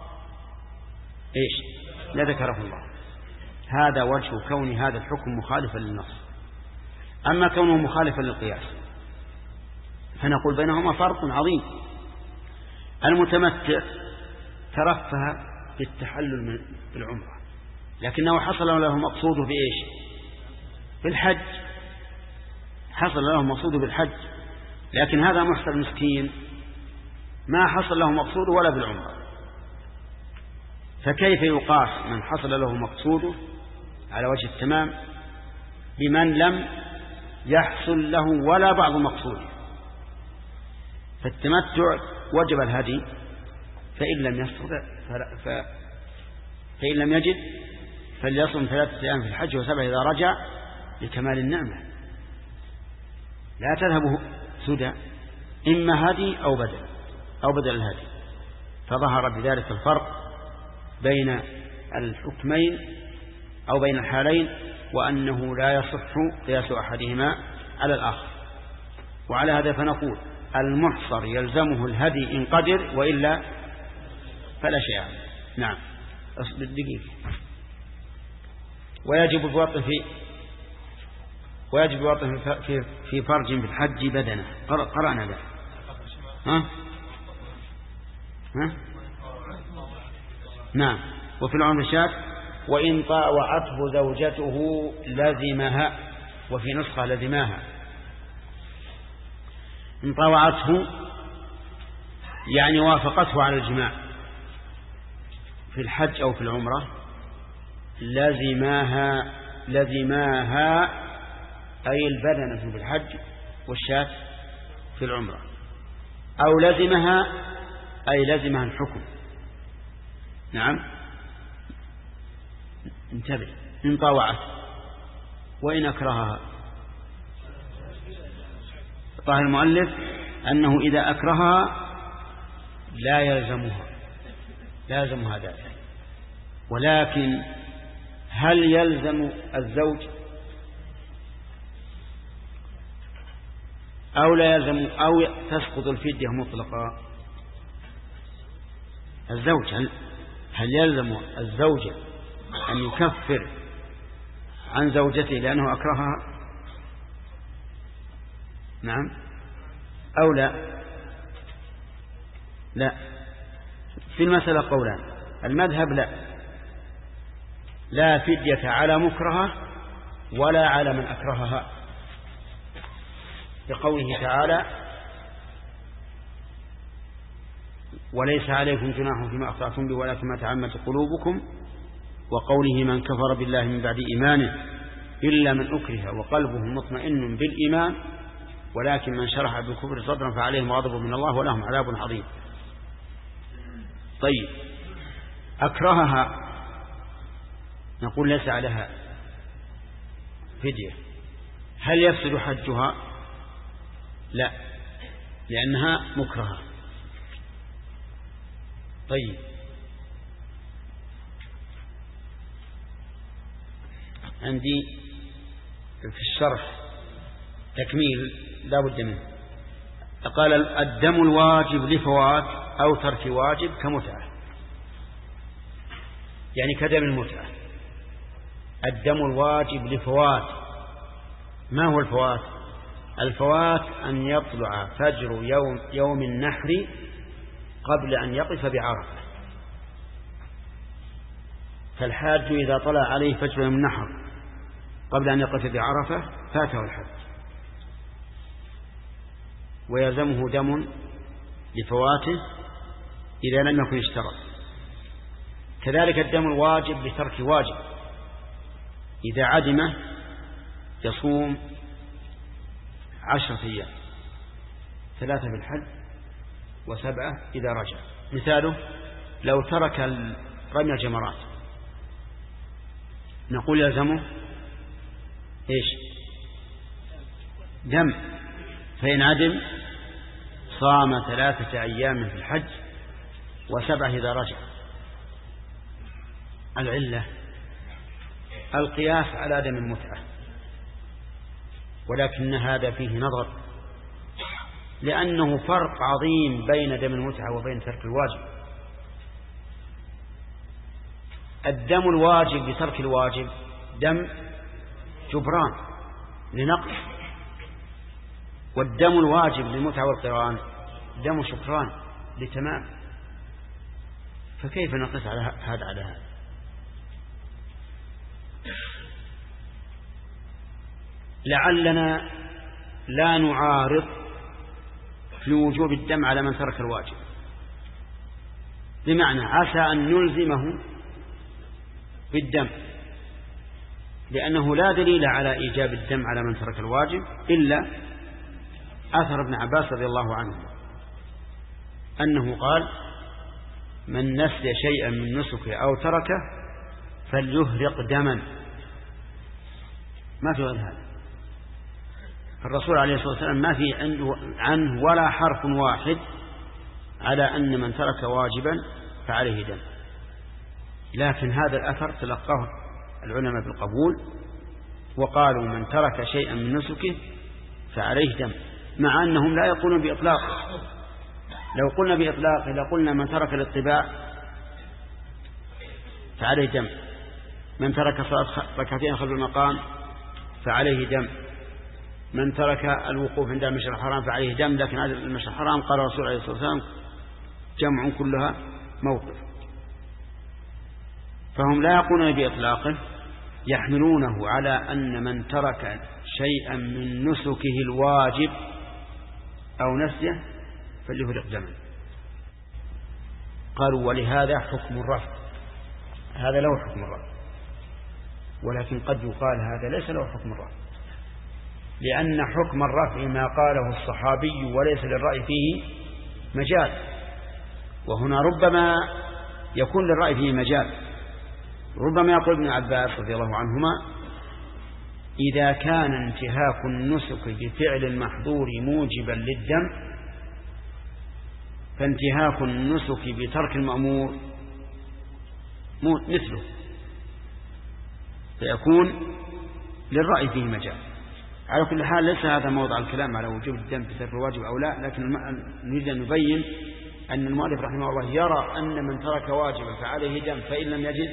[SPEAKER 2] إيش لذكره الله. هذا وجه كون هذا الحكم مخالفا للنص. أما كونه مخالفا للقياس فنقول بينهما فرق عظيم. المتمتع ترفه بالتحلل بالعمرة لكنه حصل له مقصوده بإيش؟ بالحج، حصل له مقصوده بالحج. لكن هذا محصر مسكين ما حصل له مقصوده ولا بالعمرة. فكيف يقاس من حصل له مقصوده على وجه التمام بمن لم يحصل له ولا بعض مقصوده؟ فالتمتع وجب الهدي فإن لم يستطع ف... فإن لم يجد فليصم ثلاثة أيام في الحج وسبع إذا رجع لكمال النعمة. لا تذهب سدى، إما هدي أو بدل أو بدل الهدي. فظهر بذلك الفرق بين الحكمين أو بين الحالين، وأنه لا يصح قياس أحدهما على الآخر. وعلى هذا فنقول المحصر يلزمه الهدي إن قدر، وإلا فلا شيء عليه. نعم. أصبر دقيقة. ويجب الوطن في ويجب الوطن في في فرج في الحج بدنه. قرأنا ذلك. ها ها نعم. وفي العمر شاة وإن طاوعته زوجته لزمها، وفي نسخة لزماها. إن طاوعته يعني وافقته على الجماع في الحج أو في العمرة، لزماها لزماها أي البدنة في الحج والشاة في العمرة، أو لزمها أي لزمها الحكم. نعم. انتبه. إن طاوعت وإن أكرهها. قال المؤلف أنه إذا أكرهها لا يلزمها لا يلزمها ذلك، ولكن هل يلزم الزوج أو لا يلزم، أو تسقط الفدية مطلقا؟ الزوج هل, هل يلزم الزوج أن يكفر عن زوجته لأنه أكرهها؟ نعم أو لا؟ لا. في المسألة قولان. المذهب لا لا فدية على مكرهة ولا على من أكرهها، لقوله تعالى وليس عليكم جناح فيما أخطأتم به ولكن ما تعمدت قلوبكم، وقوله من كفر بالله من بعد إيمانه إلا من أكره وقلبه مطمئن بالإيمان ولكن من شرح بالكفر صدرا فعليهم غضب من الله ولهم عذاب عظيم. طيب، أكرهها نقول ليس عليها فدية. هل يفسد حجها؟ لا، لأنها مكرهة. طيب، عندي في الشرح تكميل لا بد منه. قال الدم الواجب لفوات أو ترك واجب كمتعة، يعني كدم المتعة. الدم الواجب لفوات. ما هو الفوات؟ الفوات أن يطلع فجر يوم, يوم النحر قبل أن يقف بعرفة. فالحاج إذا طلع عليه فجر يوم النحر قبل أن يقف بعرفة فاته الحج، ويلزمه دم لفواته إذا لم يكن اشترط. كذلك الدم الواجب لترك واجب، إذا عدمه يصوم عشرة أيام، ثلاثة في الحج وسبعة إذا رجع. مثاله لو ترك رمي الجمرات نقول يلزمه إيش؟ دم. فإن عدم صام ثلاثة أيام في الحج وسبعة إذا رجع. العلة القياس على دم المتعة، ولكن هذا فيه نظر، لأنه فرق عظيم بين دم المتعة وبين ترك الواجب. الدم الواجب لترك الواجب دم جبران لنقص، والدم الواجب للمتعة والقران دم شكران لتمام. فكيف نقص على هذا على هذا؟ لعلنا لا نعارض في وجوب الدم على من ترك الواجب، بمعنى عسى أن نلزمه بالدم، لأنه لا دليل على إيجاب الدم على من ترك الواجب إلا أثر ابن عباس رضي الله عنه أنه قال من نسي شيئا من نسكه أو تركه فليهرق دما. ما في غير هذا. الرسول عليه الصلاة والسلام ما في عنه ولا حرف واحد على أن من ترك واجبا فعليه دم، لكن هذا الأثر تلقاه العلماء بالقبول وقالوا من ترك شيئا من نسكه فعليه دم، مع أنهم لا يقولون بإطلاق. لو قلنا بإطلاق لقلنا من ترك الاتباع فعليه دم، من ترك صلاة ركعتين خلف المقام فعليه دم، من ترك الوقوف عند المشعر الحرام فعليه دم، لكن هذا المشعر الحرام قال الرسول عليه الصلاة والسلام جمع كلها موقف. فهم لا يقولون بإطلاقه، يحملونه على أن من ترك شيئا من نسكه الواجب أو نسيه فليهرق دما. قالوا ولهذا حكم الرفع، هذا له حكم الرفع، ولكن قد يقال هذا ليس له حكم الرفع، لأن حكم الرفع ما قاله الصحابي وليس للرأي فيه مجال، وهنا ربما يكون للرأي فيه مجال. ربما يقول ابن عباس رضي الله عنهما إذا كان انتهاك النسك بفعل المحظور موجبا للدم فانتهاك النسك بترك المأمور مثله، فيكون للرأي فيه مجال. على كل حال ليس هذا موضع الكلام على وجوب الدم في ترك الواجب أو لا، لكن نريد أن نبين أن المؤلف رحمه الله يرى أن من ترك واجبا فعليه دم، فإن لم يجد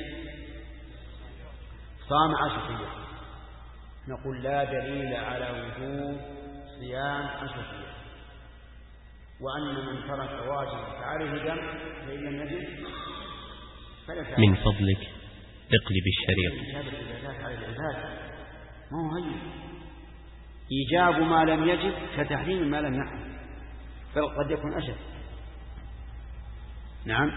[SPEAKER 2] صام عشر أيام. نقول لا دليل على وجوب صيام عشر أيام، وأن من ترك واجبا فعليه دم فإن لم يجد
[SPEAKER 1] من فضلك اقلب الشريط.
[SPEAKER 2] على العبادة ما هو هين. إيجاب ما لم يجب كتحريم ما لم يحرم، بل قد يكون أشد. نعم،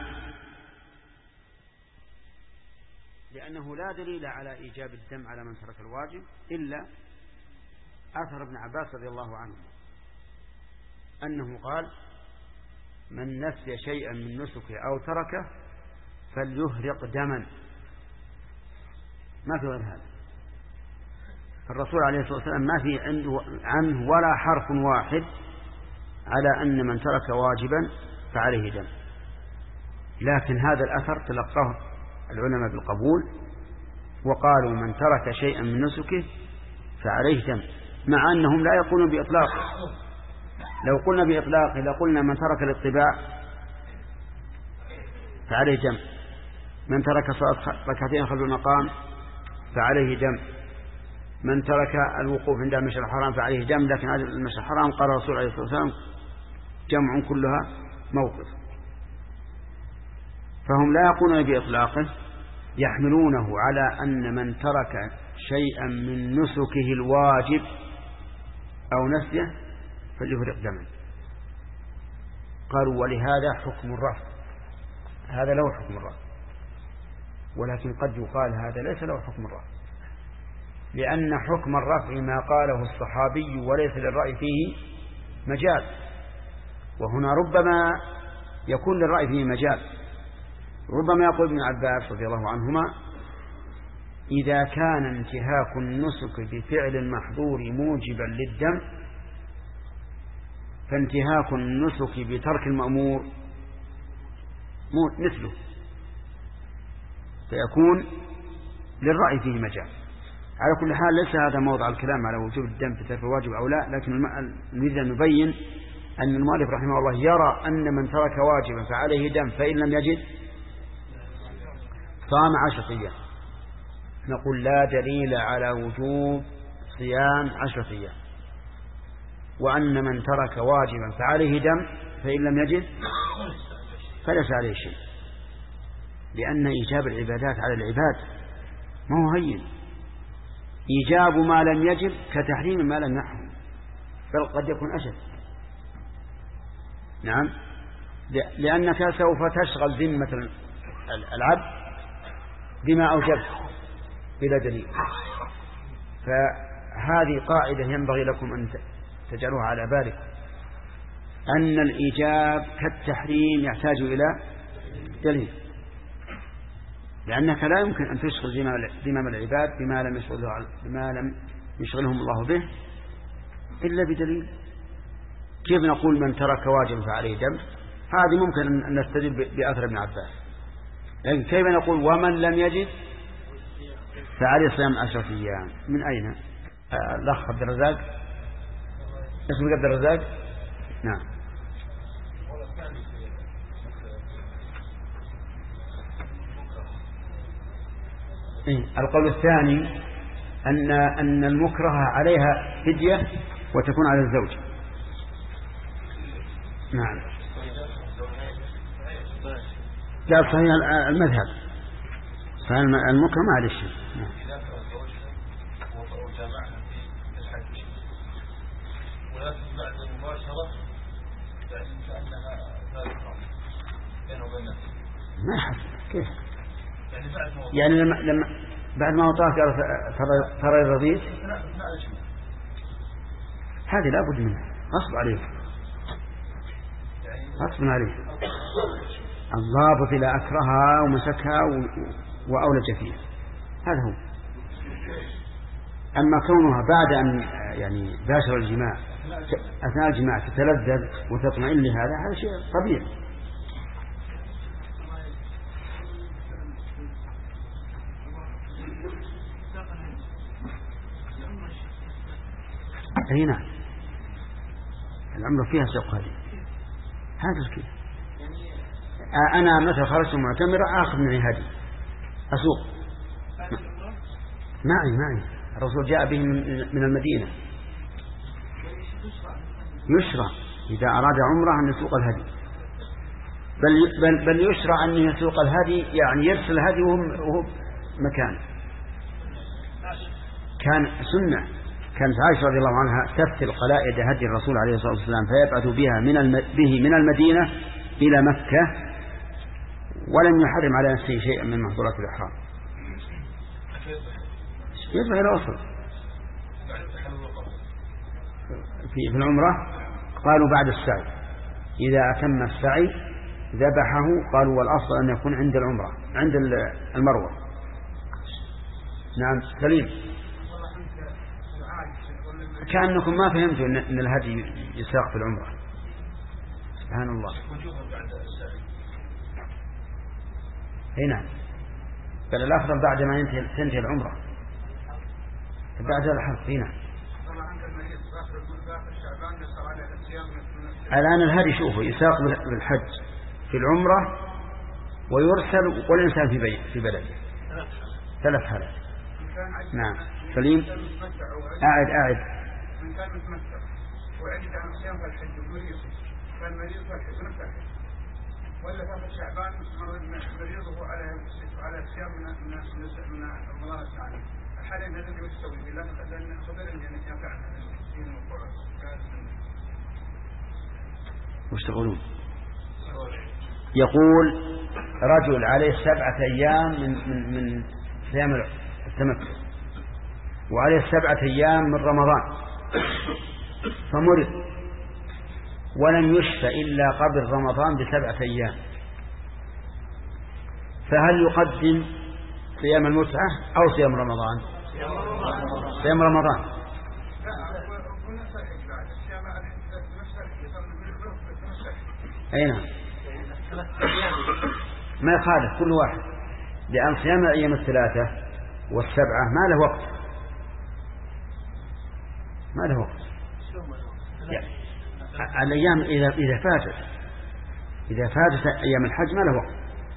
[SPEAKER 2] لأنه لا دليل على إيجاب الدم على من ترك الواجب إلا أثر ابن عباس رضي الله عنه أنه قال من نسي شيئا من نسكه أو تركه فليهرق دما. ما في غير هذا. الرسول عليه الصلاة والسلام ما في عنده عنه ولا حرف واحد على أن من ترك واجبا فعليه دم، لكن هذا الأثر تلقاه العلماء بالقبول وقالوا من ترك شيئا من نسكه فعليه دم، مع أنهم لا يقولون بإطلاق. لو قلنا بإطلاق لقلنا من ترك الاتباع فعليه دم، من ترك صلاة ركعتين خلف المقام فعليه دم، من ترك الوقوف عند المشعر الحرام فعليه دم، لكن هذا المشعر الحرام قال الرسول عليه الصلاة والسلام جمع كلها موقف. فهم لا يقولون بإطلاقه، يحملونه على أن من ترك شيئا من نسكه الواجب أو نسيه فليهرق دما. قالوا ولهذا حكم الرفع، هذا له حكم الرفع، ولكن قد يقال هذا ليس له حكم الرفع، لأن حكم الرفع ما قاله الصحابي وليس للرأي فيه مجال، وهنا ربما يكون للرأي فيه مجال. ربما يقول ابن عباس رضي الله عنهما إذا كان انتهاك النسك بفعل المحظور موجبا للدم فانتهاك النسك بترك المأمور مثله، فيكون للرأي فيه مجال. على كل حال ليس هذا موضع الكلام على وجوب الدم في ترك الواجب أو لا، لكن نريد أن نبين أن المؤلف رحمه الله يرى أن من ترك واجبا فعليه دم، فإن لم يجد صام عشرة أيام. نقول لا دليل على وجوب صيام عشرة أيام، وأن من ترك واجبا فعليه دم فإن لم يجد فليس عليه شيء، لأن إيجاب العبادات على العباد ما هو هين. إيجاب ما لم يجب كتحريم ما لم يحرم، بل قد يكون أشد. نعم، لأنك سوف تشغل ذمة العبد بما أوجب بلا دليل. فهذه قاعدة ينبغي لكم أن تجعلوها على بالكم، أن الإيجاب كالتحريم يحتاج إلى دليل، لأنك لا يمكن أن تشغل ذمم العباد بما لم يشغله بما لم يشغلهم الله به إلا بدليل. كيف نقول من ترك واجب فعليه دم؟ هذه ممكن أن نستدل بأثر ابن عباس، لكن كيف نقول ومن لم يجد فعليه صيام عشرة أيام؟ من أين؟ الأخ عبد الرزاق، اسمه عبد الرزاق. نعم. إيه؟ القول الثاني أن أن المكره عليها فدية وتكون على الزوج. نعم. لا صحيح المذهب، صحيح المكره ما عليه شيء. نعم.
[SPEAKER 5] بعد المباشرة كأنها ثالثة بينه وبين نفسه.
[SPEAKER 2] ما حصل كيف؟
[SPEAKER 5] يعني بعد ما
[SPEAKER 2] يعني لما لما بعد ما وطاك ترى ترى رضيت هذه لا بد منها، غصب عليه، غصب عليه. الضابط إذا أكرهها ومسكها وأولج فيها هذا هو. أما كونها بعد أن يعني باشر الجماع أثناء الجماع تتلذذ وتطمئن لهذا، هذا شيء طبيعي. أي نعم، العمر فيها سوق هذه، هذا الكيف. أنا مثلا خرجت معتمرة آخذ معي هدي أسوق معي معي الرسول جاء به من المدينة. يشرع إذا أراد عمره أن يسوق الهدي، بل, بل, بل يشرع أن يسوق الهدي، يعني يرسل الهدي وهو مكان. كان سنة، كانت عائشة رضي الله عنها تفتل قلائد هدي الرسول عليه الصلاة والسلام فيبعث بها من الم... به من المدينة إلى مكة، ولم يحرم على نفسه شيئا من محظورات الإحرام. يذبح إلى وصل في في العمرة. قالوا بعد السعي، إذا أتم السعي ذبحه. قالوا والأفضل أن يكون عند العمرة عند المروة. نعم سليم. كأنكم ما فهمتوا أن الهدي يساق في العمرة. سبحان الله. هنا بل الأفضل بعد ما ينتهي تنتهي العمرة بعد الحج. هنا الآن الهدي شوفوا يساق بالحج في العمرة ويرسل والإنسان في بيت في بلده. ثلاث حالات. نعم سليم. أعد أعد.
[SPEAKER 3] من كان متمتع وعدد عن الصيام فالحج مريض، كان مريض فالحج نفس الحج، ولا فات شعبان مريضه على على الصيام من من من رمضان الثاني. الحالة هذا اللي يستوي لأن لأن خبر أن ينفع الدين والقرآن.
[SPEAKER 2] وش تقولون؟ يقول رجل عليه سبعة أيام من من من صيام التمتع وعليه سبعة أيام من رمضان، فمرض ولم يشفى إلا قبل رمضان بسبعة أيام، فهل يقدم صيام المتعة أو صيام رمضان؟ صيام رمضان. أي نعم ما يخالف كل واحد، لأن صيام الأيام الثلاثة والسبعة ما له وقت، ما له وقت. يعني الأيام إذا إذا فاتت إذا فاتت أيام الحج ما له وقت.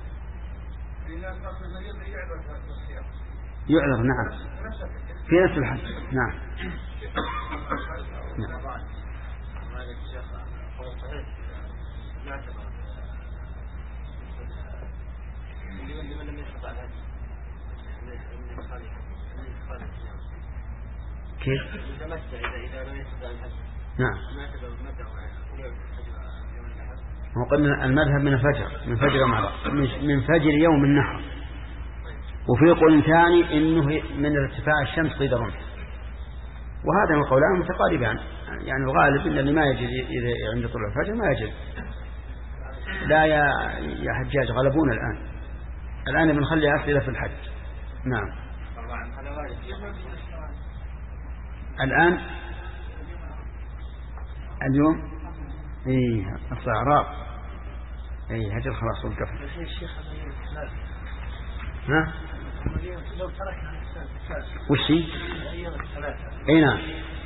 [SPEAKER 2] يعذر. نعم في نفس الحج. نعم. نعم. كيف؟ نعم. وقلنا المذهب من الفجر من فجر من فجر يوم النحر، وفي قول ثاني إنه من ارتفاع الشمس قيد الرمح، وهذا القولان متقاربان. يعني الغالب إن اللي ما يجد إذا عند طلوع الفجر ما يجد. لا يا يا حجاج غلبونا الآن الآن بنخلي أسئلة في الحج. نعم الآن اليوم ايه الصعراء ايه هجر خلاص والقفل. ها وشي اي نعم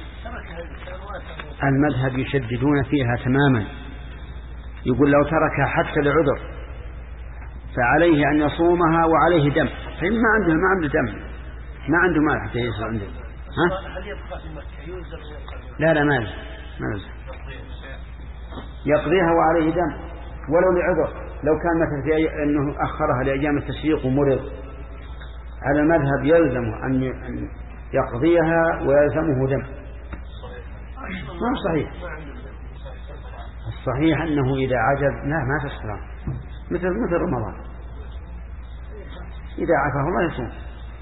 [SPEAKER 2] المذهب يشددون فيها تماما، يقول لو تركها حتى لعذر فعليه أن يصومها وعليه دم، فإن ما عنده ما عنده دم ما عنده مال حتى يصل عنده. ها؟ لا لا مال مال يقضيها وعليه دم ولو لعذر، لو كان مثل في أنه أخرها لأيام التشريق ومرض على المذهب يلزمه أن يقضيها ويلزمه دم. ما صحيح، الصحيح أنه إذا عجز لا ما تصلى مثل مثل رمضان إذا عفاه الله يصوم.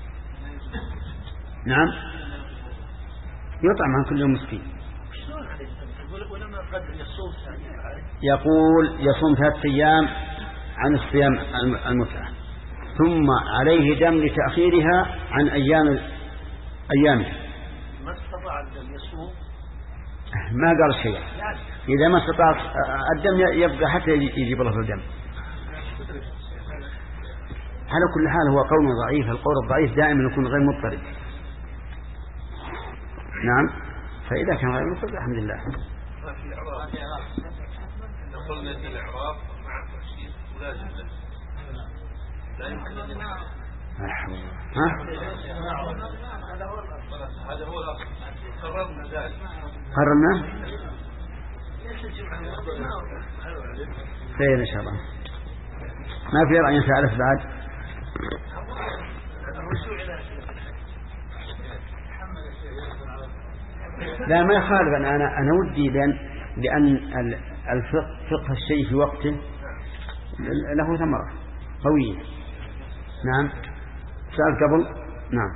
[SPEAKER 2] نعم يطعم عن كل يوم مسكين. يقول يصوم ثلاثة أيام عن الصيام المتعة ثم عليه دم لتأخيرها عن أيام أيامه.
[SPEAKER 6] ما استطاع الدم يصوم
[SPEAKER 2] ما قال شيء، إذا ما استطاع الدم يبقى حتى يجيب له الدم. على كل حال هو قول ضعيف، القول الضعيف دائما يكون غير مضطرد. نعم فإذا كان غير مضطرد الحمد لله.
[SPEAKER 5] قلنا ان الاعراب مع التفسير ولازم لا يمكن.
[SPEAKER 2] ها
[SPEAKER 5] هذا هو الاصل، قررنا ذلك
[SPEAKER 2] قررنا خير ان شاء الله. ما في رأي ثالث بعد؟ لا ما يخالف، انا انا ودي لان لان الفقه الشيء في وقته له ثمرة قوية. نعم سأل قبل. نعم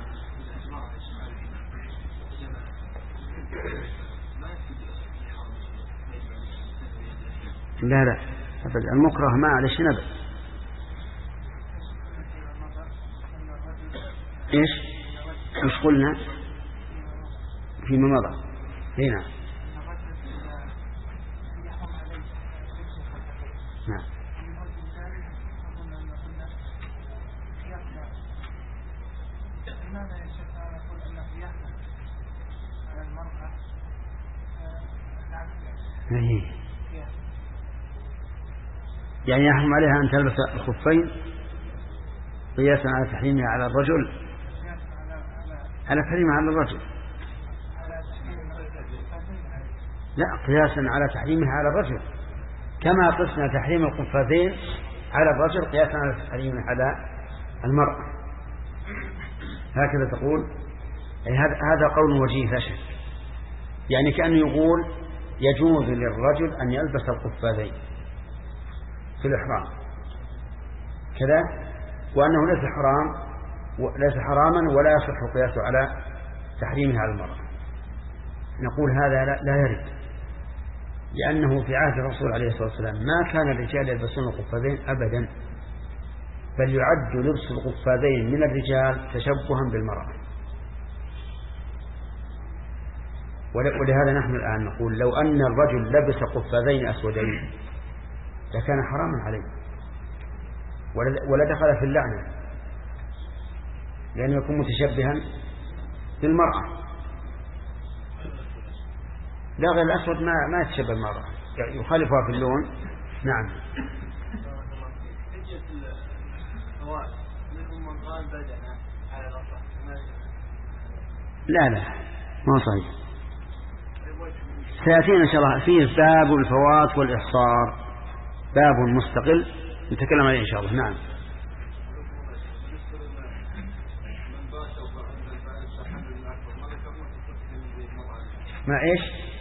[SPEAKER 2] لا لا أبدا المكره ما على شنب. إيش مش قلنا فيما مضى هنا. نعم يعني يحرم عليها أن تلبس الخفين قياسا على تحريمها على الرجل، على تحريمها على الرجل لا قياسا على تحريمها على الرجل، كما قسنا تحريم القفازين على الرجل قياسا على تحريمها على المرأة. هكذا تقول. هذا قول وجيه لا شك، يعني كأنه يقول يجوز للرجل أن يلبس القفازين في الإحرام كذا، وأنه ليس حرام ليس حراما ولا يصح قياسه على تحريمها على المرأة. نقول هذا لا يرد، لأنه في عهد الرسول عليه الصلاة والسلام ما كان الرجال يلبسون القفازين أبدا، بل يعد لبس القفازين من الرجال تشبها بالمرأة. ولهذا نحن الآن نقول لو أن الرجل لبس قفازين أسودين لكان حراما عليه ولا دخل في اللعنة، لأنه يكون متشبها بالمرأة. لا غير الأسود ما ما يتشبه المرأة، يخالفها في اللون. نعم لا لا ما صحيح. سيأتينا إن شاء الله فيه باب الفوات والإحصار، باب مستقل نتكلم عليه إن شاء الله. نعم ما إيش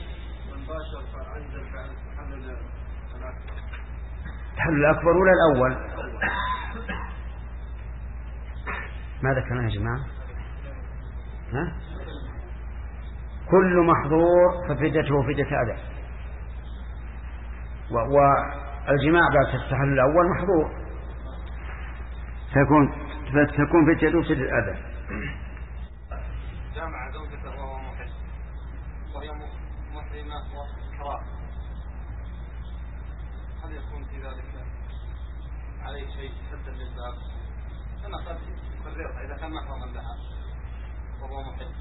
[SPEAKER 2] التحلل الأكبر ولا الأول؟ ماذا كان يا جماعة؟ ها؟ كل محظور ففدته فدة أداء، الجماع بعد التحلل الأول محظور، تكون تكون فتية وفتية الأذى.
[SPEAKER 5] جامع زوجته وهو محرم وهي محرمة وإحرام، هل يكون في ذلك عليه شيء سدا للباب؟ أنا قد يكررها إذا كان محرما لها وهو محرم.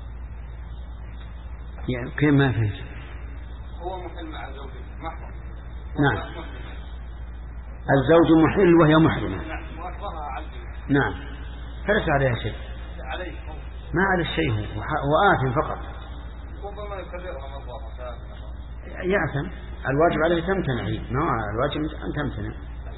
[SPEAKER 2] يعني كيف ما فهمت؟
[SPEAKER 5] هو محرم مع زوجته محرم.
[SPEAKER 2] نعم. الزوج محل وهي محرمة.
[SPEAKER 5] نعم. وأكبرها على
[SPEAKER 2] نعم. فليس عليها شيء.
[SPEAKER 5] عليه.
[SPEAKER 2] ما على الشيء، هو آثم فقط.
[SPEAKER 5] ربما يكررها مرة ثالثة.
[SPEAKER 2] يأثم. الواجب عليه تمتنع، ما الواجب أن تمتنع.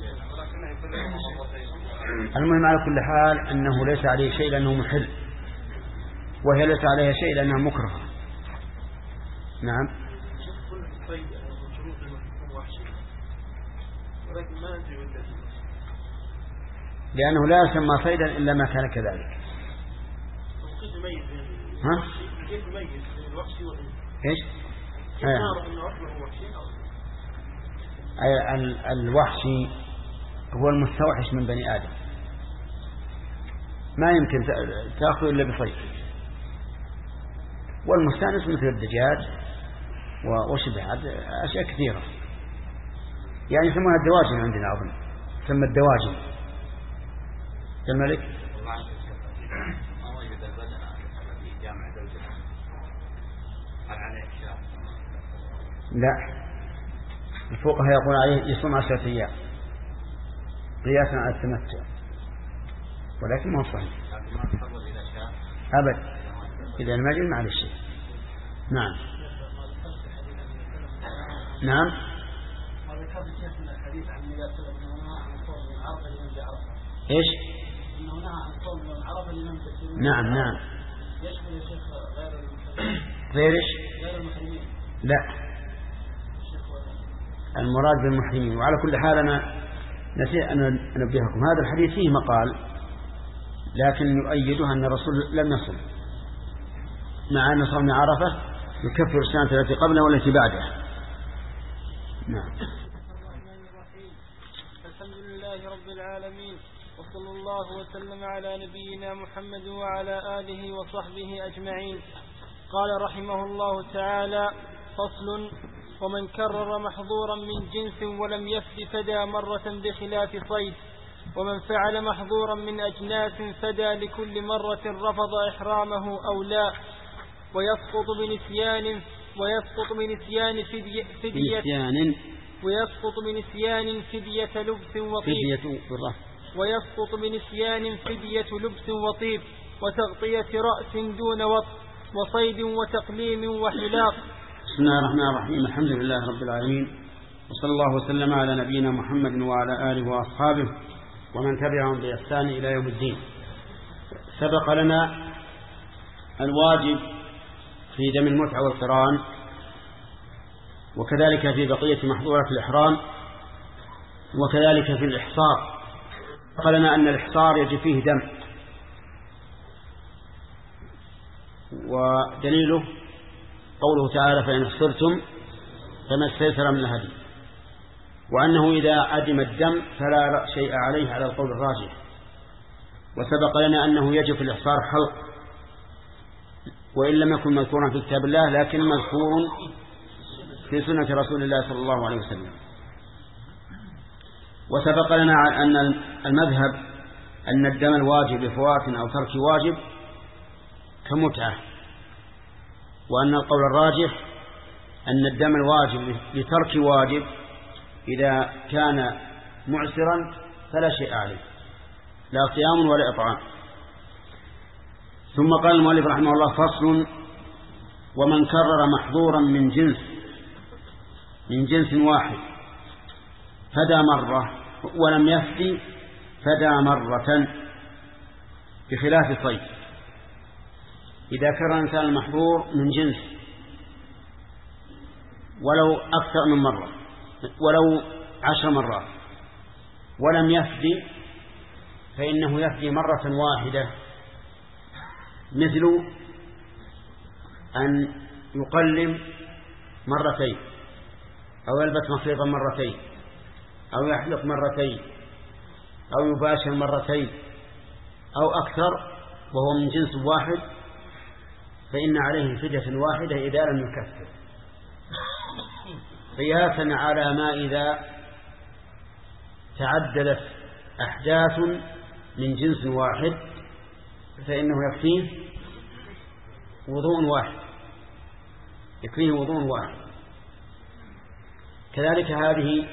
[SPEAKER 2] المهم على كل حال أنه ليس عليه شيء لأنه محل، وهي ليس عليها شيء لأنها مكرهة. نعم. لأنه لا يسمى صيدا إلا ما كان كذلك. ها؟ إيش؟ أي الوحشي هو المستوحش من بني آدم، ما يمكن تأخذ إلا بصيد. والمستانس مثل الدجاج وشبه أشياء كثيرة، يعني يسمونها الدواجن عندنا أظن، تسمى الدواجن. الملك لا، الفقهاء يقول عليه يصوم عشرة أيام قياسا على التمتع، ولكن ما هو صحيح أبد إذا المجل ما عليه شيء. نعم. نعم. إيش؟ نعم نعم. غير إيش؟ لا، المراد بالمحرمين. وعلى كل حال أنا نسيت أن أنبهكم هذا الحديث فيه مقال، لكن يؤيده أن الرسول لم يصم، مع أن صوم عرفة يكفر السنة التي قبله والتي بعدها. نعم.
[SPEAKER 7] الحمد لله رب العالمين، وصلى الله وسلم على نبينا محمد وعلى آله وصحبه أجمعين. قال رحمه الله تعالى: فصل: ومن كرر محظورا من جنس ولم يفد فدى مرة بخلاف صيد، ومن فعل محظورا من أجناس فدى لكل مرة رفض إحرامه أو لا، ويسقط بنسيان ويسقط بنسيان فدية, فدية ويسقط بنسيان فدية لبس وطيب ويسقط بنسيان فدية لبس وطيب وتغطية رأس دون وط وصيد وتقليم وحلاق.
[SPEAKER 2] بسم الله الرحمن الرحيم. الحمد لله رب العالمين، وصلى الله وسلم على نبينا محمد وعلى آله وأصحابه ومن تبعهم بإحسان إلى يوم الدين. سبق لنا الواجب في دم المتعة والقران، وكذلك في بقية محظورة الإحرام، وكذلك في الإحصار. سبق لنا أن الإحصار يجب فيه دم، ودليله قوله تعالى: فإن احصرتم فما استيسر من الهدي، وأنه إذا عدم الدم فلا شيء عليه على القول الراجح. وسبق لنا أنه يجب في الإحصار حلق، وإن لم يكن مذكورا في كتاب الله لكن مذكور في سنة رسول الله صلى الله عليه وسلم. وسبق لنا أن المذهب أن الدم الواجب بفوات أو ترك واجب كمتعة، وأن القول الراجح أن الدم الواجب لترك واجب إذا كان معسرا فلا شيء عليه، لا صيام ولا إطعام. ثم قال المؤلف رحمه الله: فصل: ومن كرر محظورا من جنس من جنس واحد فدى مرة ولم يفدي فدى مرة بخلاف صيد. إذا كرر الإنسان المحظور من جنس ولو أكثر من مرة ولو عشر مرات ولم يفدي فإنه يفدي مرة واحدة، مثل أن يقلم مرتين أو يلبس مخيطا مرتين أو يحلق مرتين أو يباشر مرتين أو أكثر وهو من جنس واحد فإن عليه فدية واحدة إذا لم يكفر، قياسا على ما إذا تعددت أحداث من جنس واحد فإنه يكفيه وضوء واحد، يكفيه وضوء واحد. كذلك هذه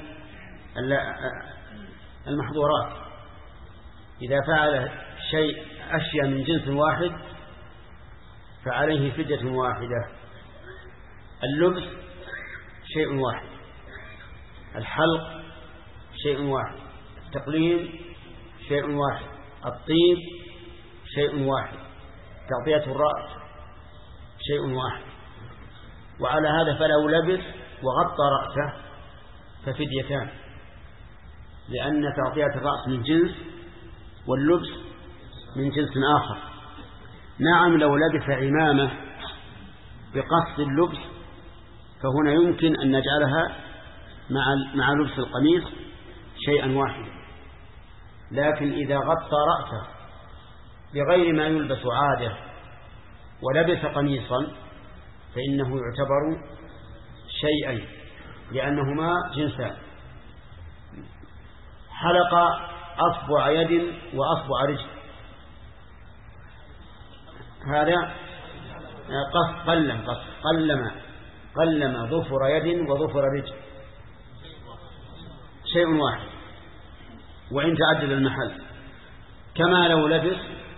[SPEAKER 2] المحظورات إذا فعل شيء أشياء من جنس واحد فعليه فدية واحدة. اللبس شيء واحد، الحلق شيء واحد، التقليم شيء واحد، الطيب شيء واحد، تغطية الرأس شيء واحد. وعلى هذا فلو لبس وغطى رأسه ففديتان، لأن تغطية الرأس من جنس واللبس من جنس آخر. نعم لو لبس عمامة بقصد اللبس فهنا يمكن أن نجعلها مع مع لبس القميص شيئا واحدا، لكن إذا غطى رأسه بغير ما يلبس عادة ولبس قميصا فإنه يعتبر شيئين لأنهما جنسان. حلق أصبع يد وأصبع رجل، هذا قص قلم قص قلم قلم ظفر يد وظفر رجل شيء واحد وإن تعدد المحل. كما لو لبس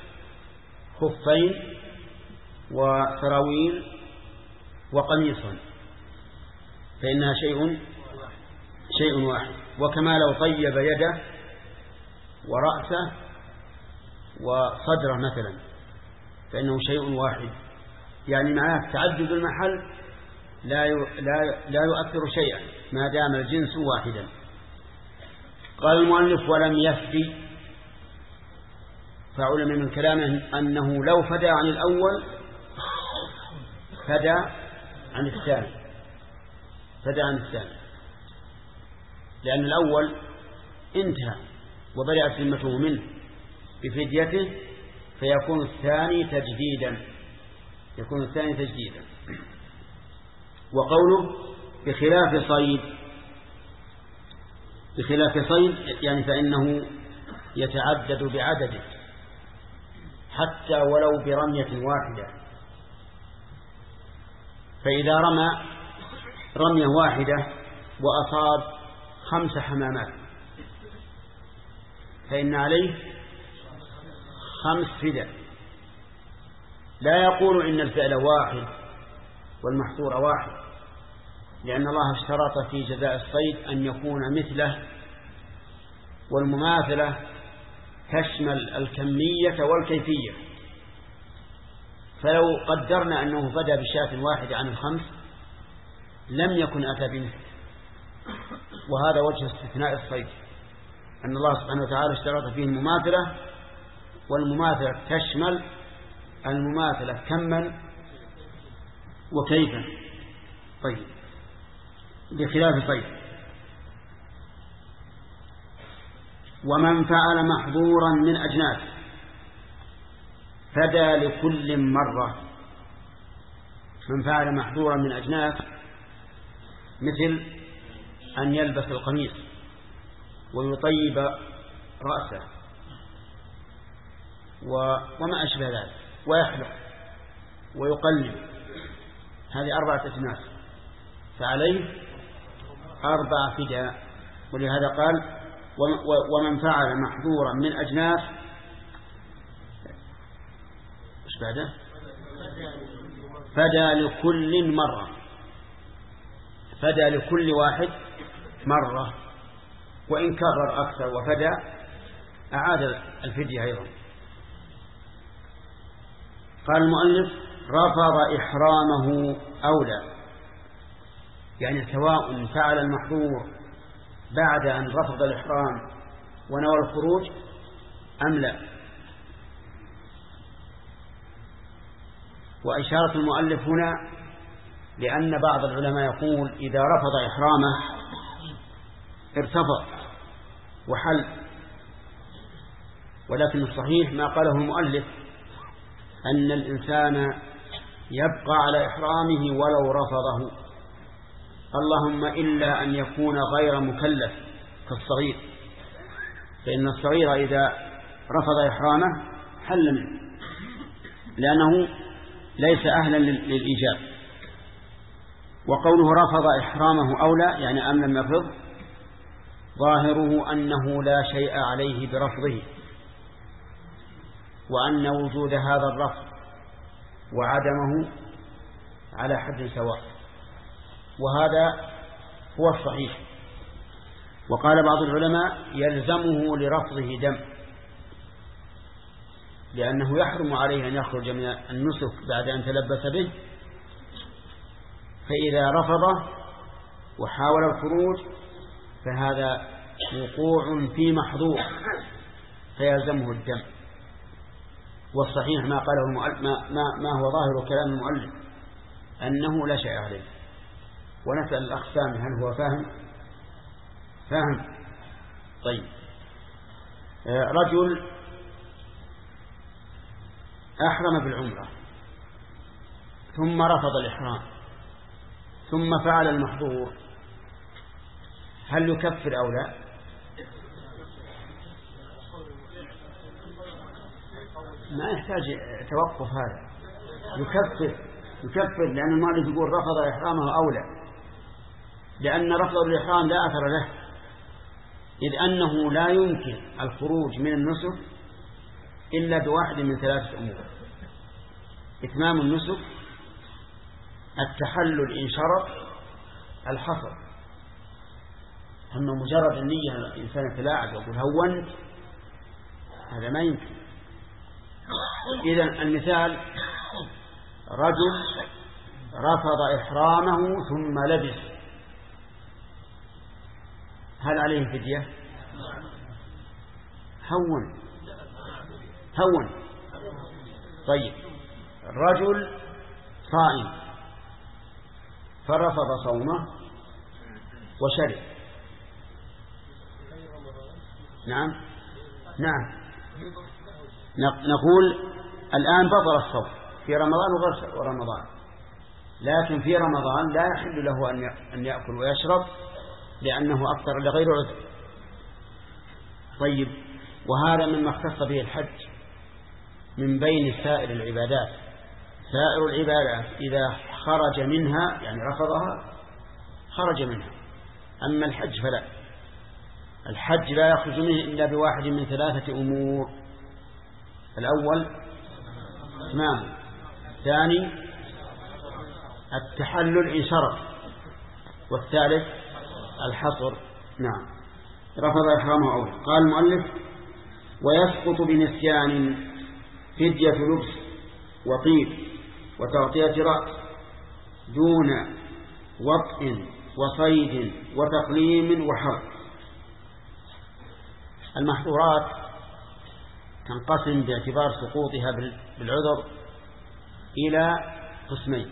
[SPEAKER 2] خفين وسراويل وقميصا فإنها شيء شيء واحد. وكما لو طيب يده ورأسه وصدره مثلا فإنه شيء واحد. يعني معناه تعدد المحل لا لا لا يؤثر شيئا ما دام الجنس واحدا. قال المؤلف ولم يفدي، فعلم من كلامه أنه لو فدى عن الأول فدى عن الثاني فدى عن الثاني لأن الأول انتهى وبدأت ذمته منه بفديته فيكون الثاني تجديدا يكون الثاني تجديدا. وقوله بخلاف صيد، بخلاف صيد يعني فإنه يتعدد بعدده حتى ولو برمية واحدة. فإذا رمى رمية واحدة وأصاب خمس حمامات فإن عليه خمس فدى. لا يقول إن الفعل واحد والمحظور واحد، لأن الله اشترط في جزاء الصيد أن يكون مثله، والمماثلة تشمل الكمية والكيفية. فلو قدرنا أنه فدى بشاة واحدة عن الخمس لم يكن أتى بمثله، وهذا وجه استثناء الصيد، أن الله سبحانه وتعالى اشترط فيه المماثلة، والمماثلة تشمل المماثلة كما وكيفا. طيب بخلاف صيد. ومن فعل محظورا من أجناس فدى لكل مرة. من فعل محظورا من أجناس مثل أن يلبس القميص ويطيب رأسه وما أشبه ذلك ويحلق ويقلم، هذه أربعة أجناس فعليه أربع فداء. ولهذا قال ومن فعل محظورا من أجناس إيش بعده فدى لكل مرة، فدى لكل واحد مرة، وإن كرر أكثر وفدى أعاد الفدية أيضا. قال المؤلف رفض إحرامه أولى، يعني سواء فعل المحظور بعد أن رفض الإحرام ونوى الخروج أم لا. وإشارة المؤلف هنا لأن بعض العلماء يقول إذا رفض إحرامه ارتفض وحل. ولكن الصحيح ما قاله المؤلف أن الإنسان يبقى على إحرامه ولو رفضه، اللهم إلا أن يكون غير مكلف كالصغير، فإن الصغير إذا رفض إحرامه حل منه لأنه ليس أهلا للإيجاب. وقوله رفض إحرامه أولى يعني أم لم يرفض، ظاهره أنه لا شيء عليه برفضه، وأن وجود هذا الرفض وعدمه على حد سواء، وهذا هو الصحيح. وقال بعض العلماء يلزمه لرفضه دم، لأنه يحرم عليه أن يخرج من النسك بعد أن تلبس به، فإذا رفضه وحاول الخروج فهذا وقوع في محظور فيلزمه الدم. والصحيح ما قاله المؤلف ما, ما, ما هو ظاهر كلام المؤلف أنه لا شيء عليه. ونسأل الأخ سامي هل هو فاهم؟ فاهم. طيب، رجل أحرم بالعمرة ثم رفض الإحرام ثم فعل المحظور، هل يكفر أو لا؟ ما يحتاج توقف، هذا يكفر يكفر لأن المؤلف يقول رفض إحرامه أولى، لأن رفض الإحرام لا أثر له، إذ أنه لا يمكن الخروج من النسك إلا بواحد من ثلاثة أمور: إتمام النسك، التحلل إن شرط، الحصر. أما مجرد النية الإنسان يتلاعب ويقول هونت هذا ما يمكن. إذن المثال: رجل رفض إحرامه ثم لبس، هل عليه فدية؟ هون هون. طيب، الرجل صائم فرفض صومه وشرب، نعم نعم نقول الآن بطل الصوم في رمضان وغير رمضان، لكن في رمضان لا يحل له أن يأكل ويشرب لأنه أفطر لغير عذر. طيب، وهذا مما اختص به الحج من بين سائر العبادات. سائر العبادات إذا خرج منها يعني رفضها خرج منها، أما الحج فلا. الحج لا يخرج منه إلا بواحد من ثلاثة أمور: الأول إتمام، الثاني التحلل إن شرط، والثالث الحصر. نعم، رفض إحرامه أول. قال المؤلف: ويسقط بنسيان فدية لبس وطيب وتغطية رأس دون وطء وصيد وتقليم وحرق. المحظورات تنقسم باعتبار سقوطها بالعذر إلى قسمين: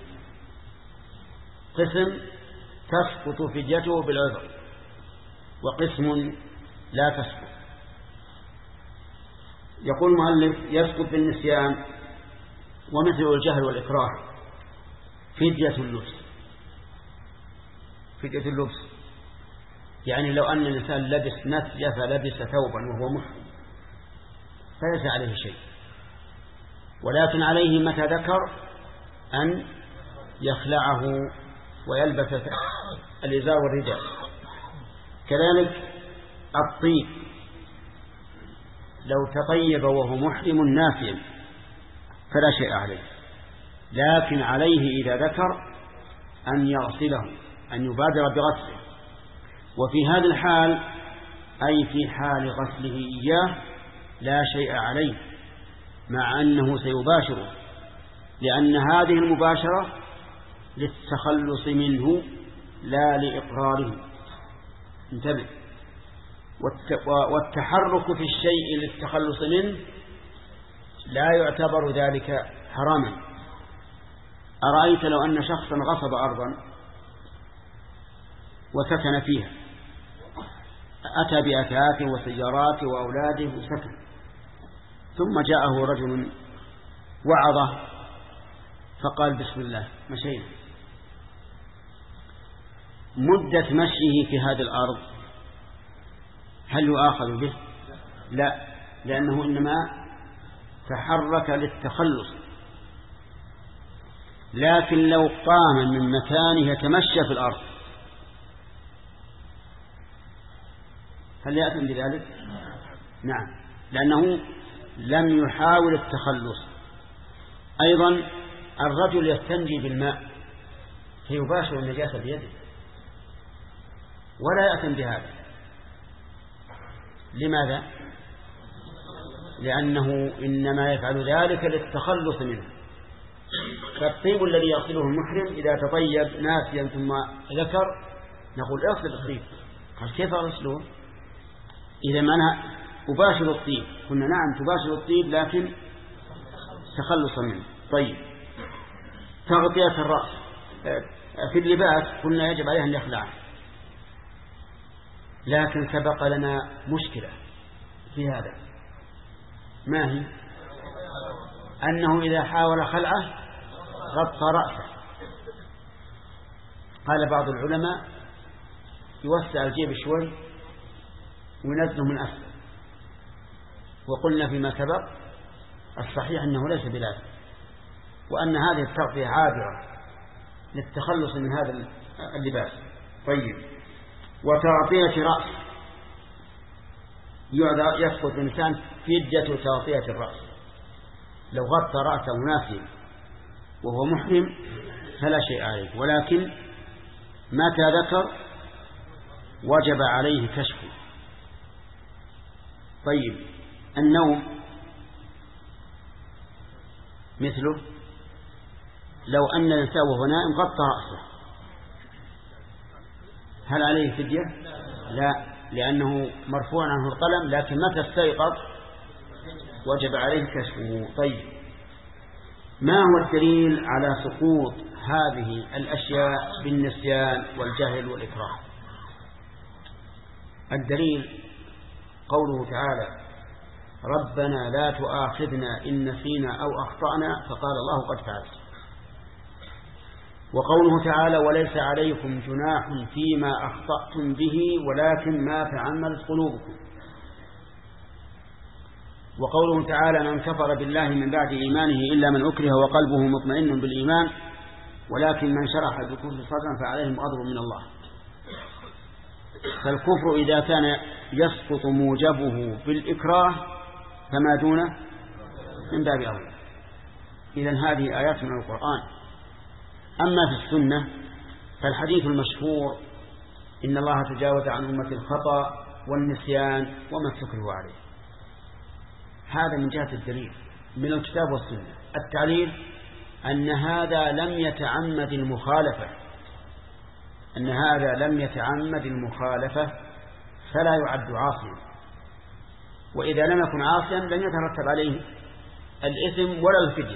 [SPEAKER 2] قسم تسقط فديته بالعذر، وقسم لا تسقط. يقول المؤلف: يسقط بالنسيان ومثل الجهل والإكراه فدية اللبس. فدية اللبس يعني لو أن الإنسان لبس نسي فلبس ثوبا وهو محرم فليس عليه شيء، ولكن عليه متى ذكر أن يخلعه ويلبس الإزار والرداء. كذلك الطيب، لو تطيب وهو محرم نافيا فلا شيء عليه، لكن عليه إذا ذكر أن يغسله، أن يبادر بغسله. وفي هذا الحال أي في حال غسله إياه لا شيء عليه، مع أنه سيباشره، لأن هذه المباشرة للتخلص منه لا لإقراره. انتبه. والتحرك في الشيء للتخلص منه لا يعتبر ذلك حراما. أرأيت لو أن شخصا غصب أرضا وسكن فيها أتى بأثاثه وسياراته وأولاده وسكن. ثم جاءه رجل وعظه فقال بسم الله مشينا. مدة مشيه في هذه الأرض هل يؤاخذ به؟ لا، لأنه إنما تحرك للتخلص. لكن لو قام من مكانه يتمشى في الأرض هل يأتي بذلك؟ نعم، لأنه لم يحاول التخلص. أيضا الرجل يستنجي بالماء فيباشر النجاسة بيده ولا يأتم بهذا. لماذا؟ لأنه إنما يفعل ذلك للتخلص منه. فالطيب الذي يغسله المحرم إذا تطيب ناسيا ثم ذكر نقول اغسل الطيب. قال كيف أغسله؟ إذا ما أنا أباشر الطيب، قلنا نعم تباشر الطيب لكن تخلصا منه. طيب، تغطية الرأس في اللباس قلنا يجب عليه أن يخلعه، لكن سبق لنا مشكلة في هذا. ما هي؟ أنه إذا حاول خلعه غطى رأسه. قال بعض العلماء يوسع الجيب شوي وينزله من أسفل، وقلنا فيما سبق الصحيح أنه ليس بلازم، وأن هذه التغطية عابرة للتخلص من هذا اللباس. طيب، وتغطية رأس يسقط الإنسان فدية تغطية الرأس. لو غطى رأسه ناسيا وهو محرم فلا شيء عليه، ولكن متى ذكر وجب عليه كشفه. طيب، النوم مثله، لو أن الإنسان وهو نائم غطى رأسه هل عليه فدية؟ لا، لأنه مرفوع عنه القلم، لكن متى استيقظ وجب عليه كشفه. طيب، ما هو الدليل على سقوط هذه الأشياء بالنسيان والجهل والإكراه؟ الدليل قوله تعالى ربنا لا تؤاخذنا إن نسينا أو أخطأنا، فقال الله قد فعلت. وقوله تعالى وليس عليكم جناح فيما أخطأتم به ولكن ما تعمدت قلوبكم. وقوله تعالى من كفر بالله من بعد إيمانه إلا من أكره وقلبه مطمئن بالإيمان ولكن من شرح بالكفر صدرا فعليهم غضب من الله. فالكفر إذا كان يسقط موجبه بالإكراه فما دونه من باب أولى. إذن هذه آيات من القرآن. أما في السنة فالحديث المشهور إن الله تجاوز عن أمة الخطأ والنسيان وما استكرهوا عليه، هذا من جهة الدليل من الكتاب والسنة. التعليل أن هذا لم يتعمد المخالفة، أن هذا لم يتعمد المخالفة فلا يعد عاصيا، وإذا لم يكن عاصيا لن يترتب عليه الإثم ولا الفدية.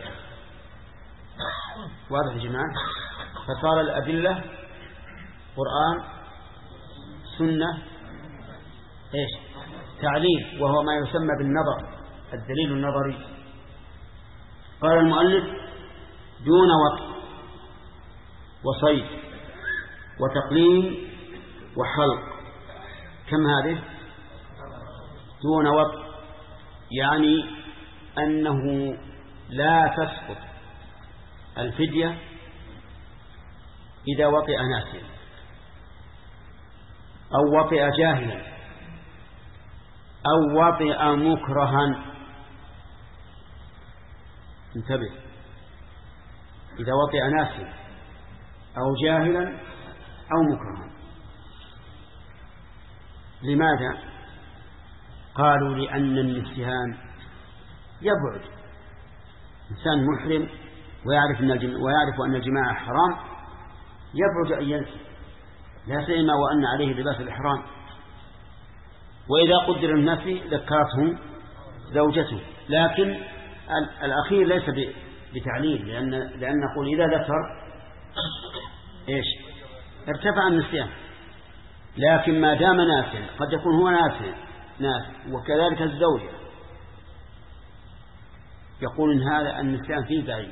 [SPEAKER 2] واضح يا جماعة؟ فصار الأدلة قرآن سنة إيش؟ تعليل، وهو ما يسمى بالنظر، الدليل النظري. قال المؤلف دون وقت وصيد وتقليم وحلق. كم هذه؟ دون وقت، يعني أنه لا تسقط الفدية إذا وطئ ناسيا أو وطئ جاهلا أو وطئ مكرها. انتبه، إذا وطئ ناسيا أو جاهلا أو مكرها. لماذا؟ قالوا لأن النسيان يبعد. إنسان محرم ويعرف أن الجماع ويعرف أن الجماع حرام يبعد أن ينسي، لا سيما وأن عليه لباس الإحرام. وإذا قدر النسي ذكرته زوجته، لكن الأخير ليس بتعليل، لأن لأن نقول إذا ذكر إيش ارتفع النسيان. لكن ما دام ناسيا، قد يكون هو ناسيا ناس، وكذلك الزوجة، يقول إن هذا النسيان فيه بعيد.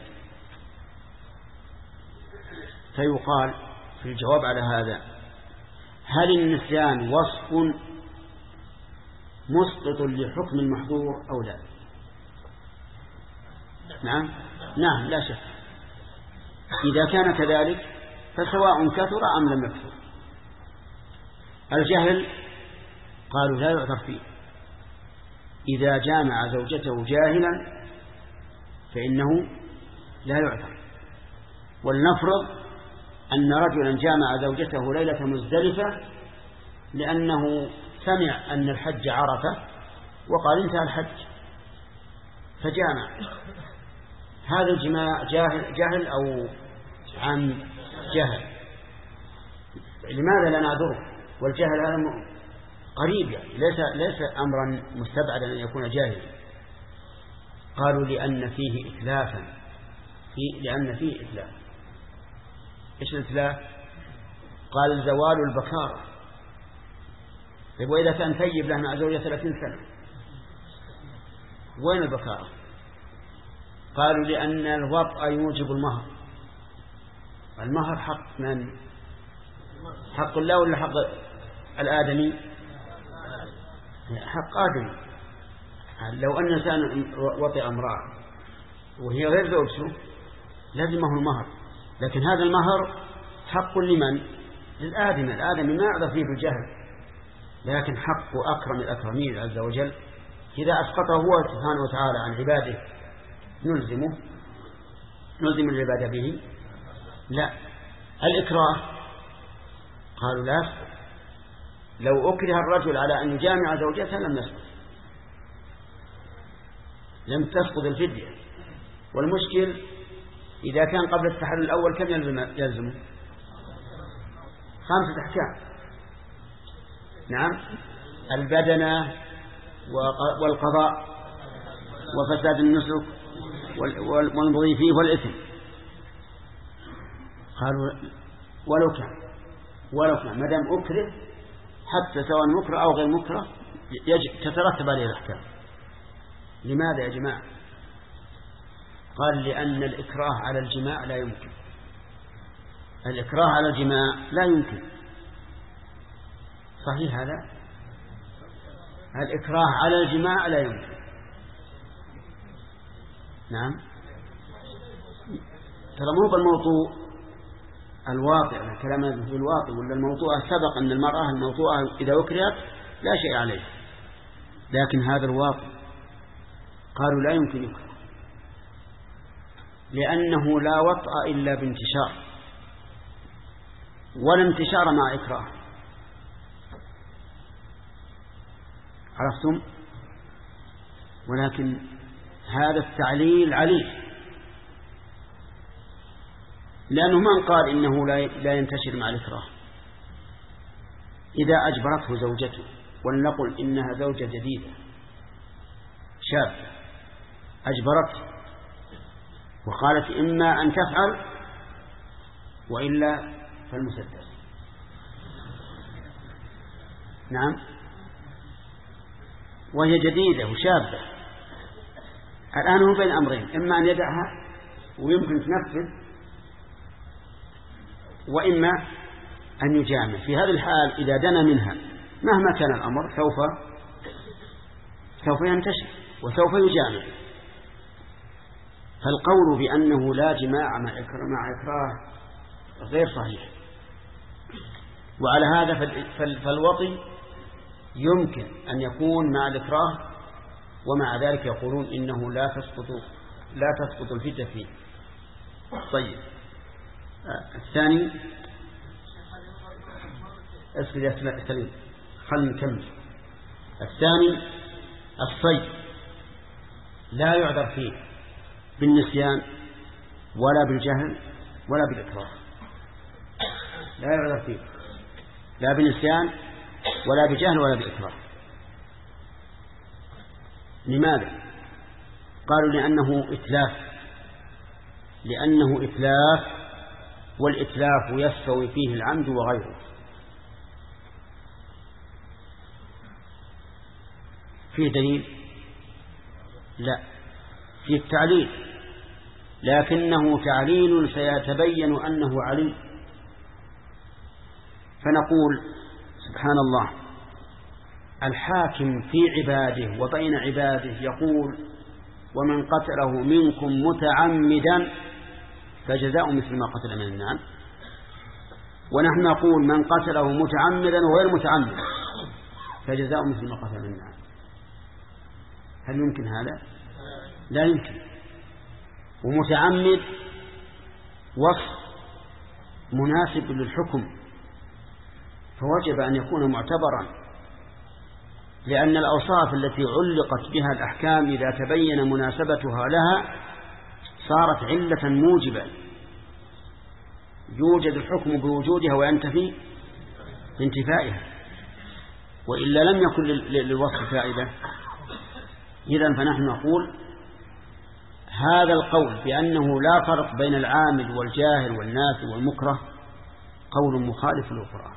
[SPEAKER 2] فيقال في الجواب على هذا: هل النسيان وصف مسقط لحكم المحظور أو لا؟ نعم نعم لا شك. إذا كان كذلك فسواء كثر أم لم يكثر. الجهل قالوا لا يعذر فيه. إذا جامع زوجته جاهلا فإنه لا يعذر. ولنفرض أن رجلا جامع زوجته ليلة مزدلفة لأنه سمع أن الحج عرفة وقال انتهى الحج فجامع. هذا الجماع جاهل, جاهل أو عن جهل؟ لماذا لا نعذره؟ والجهل هذا قريب، يعني ليس, ليس أمرا مستبعدا أن يكون جاهلا. قالوا لأن فيه إتلافا، في لأن فيه إتلاف. إيش الإتلاف؟ قال زوال البكارة. طيب وإذا كان ثيب له مع زوجة ثلاثين سنة وين البكارة؟ قالوا لأن الوطأ يوجب المهر. المهر حق من؟ حق الله ولا حق الآدمي؟ حق آدمي. لو أن إنسان وطئ امرأة وهي غير زوجته لازمه المهر، لكن هذا المهر حق لمن؟ للآدمي. الآدمي ما يعذر فيه بالجهل، لكن حق أكرم الأكرمين عز وجل. إذا أسقطه هو سبحانه وتعالى عن عباده نلزمه نلزم العبادة به؟ لا. الإكراه قالوا لا يسقط. لو أكره الرجل على أن يجامع زوجته لم يسقط، لم تسقط الفدية. والمشكل إذا كان قبل التحلل الأول كم يلزمه؟ خمسة أحكام. نعم، البدنة والقضاء وفساد النسك والمضي فيه والإثم. قالوا ولو كان ولو كان ما دام أكره، حتى سواء مكره أو غير مكره تترتب عليه الأحكام. لماذا يا جماعة؟ قال لأن الإكراه على الجماع لا يمكن. الإكراه على الجماع لا يمكن. صحيح هذا؟ الإكراه على الجماع لا يمكن. نعم، ترى مو بالموضوع الواقع، الكلام في الواقع ولا الموضوع سبق أن المرأة الموضوعة إذا أكرهت لا شيء عليه، لكن هذا الواقع. قالوا لا يمكن يكره لأنه لا وطأ إلا بانتشار، ولا انتشار مع إكراه. عرفتم؟ ولكن هذا التعليل عليه، لأنه من قال إنه لا ينتشر مع الإكراه. إذا أجبرته زوجته، ولنقل إنها زوجة جديدة شابة أجبرته وقالت إما أن تفعل وإلا فالمسدس. نعم، وهي جديدة وشابة الآن هو بين أمرين: إما أن يدعها ويمكن تنفذ، وإما أن يجامع. في هذه الحال إذا دنا منها مهما كان الأمر سوف سوف ينتشر وسوف يجامع. فالقول بأنه لا جماع مع إكراه غير صحيح. وعلى هذا فالوطي يمكن أن يكون مع الإكراه، ومع ذلك يقولون إنه لا تسقط لا تسقط الفتة فيه. طيب، الثاني اسكت يا سليم، خلنا نكمل. الثاني الصيد لا يعذر فيه بالنسيان ولا بالجهل ولا بالإكراه. لا يعذر فيه لا بالنسيان ولا بجهل ولا بإكراه. لماذا؟ قالوا لأنه إتلاف لأنه إتلاف والإتلاف يستوي فيه العمد وغيره. فيه دليل؟ لا، فيه التعليل، لكنه تعليل سيتبين أنه علي. فنقول سبحان الله، الحاكم في عباده وبين عباده يقول: ومن قتله منكم متعمدا فجزاء مثل ما قتل من النعم. ونحن نقول: من قتله متعمدا وغير متعمد فجزاء مثل ما قتل من النعم. هل يمكن هذا؟ لا يمكن. ومتعمد وصف مناسب للحكم، فوجب أن يكون معتبرا، لأن الأوصاف التي علقت بها الأحكام إذا تبين مناسبتها لها صارت علة موجبة، يوجد الحكم بوجودها وينتفي بانتفائها، وإلا لم يكن للوصف فائدة. إذن فنحن نقول هذا القول بأنه لا فرق بين العامل والجاهل والناس والمكره قول مخالف للقرآن.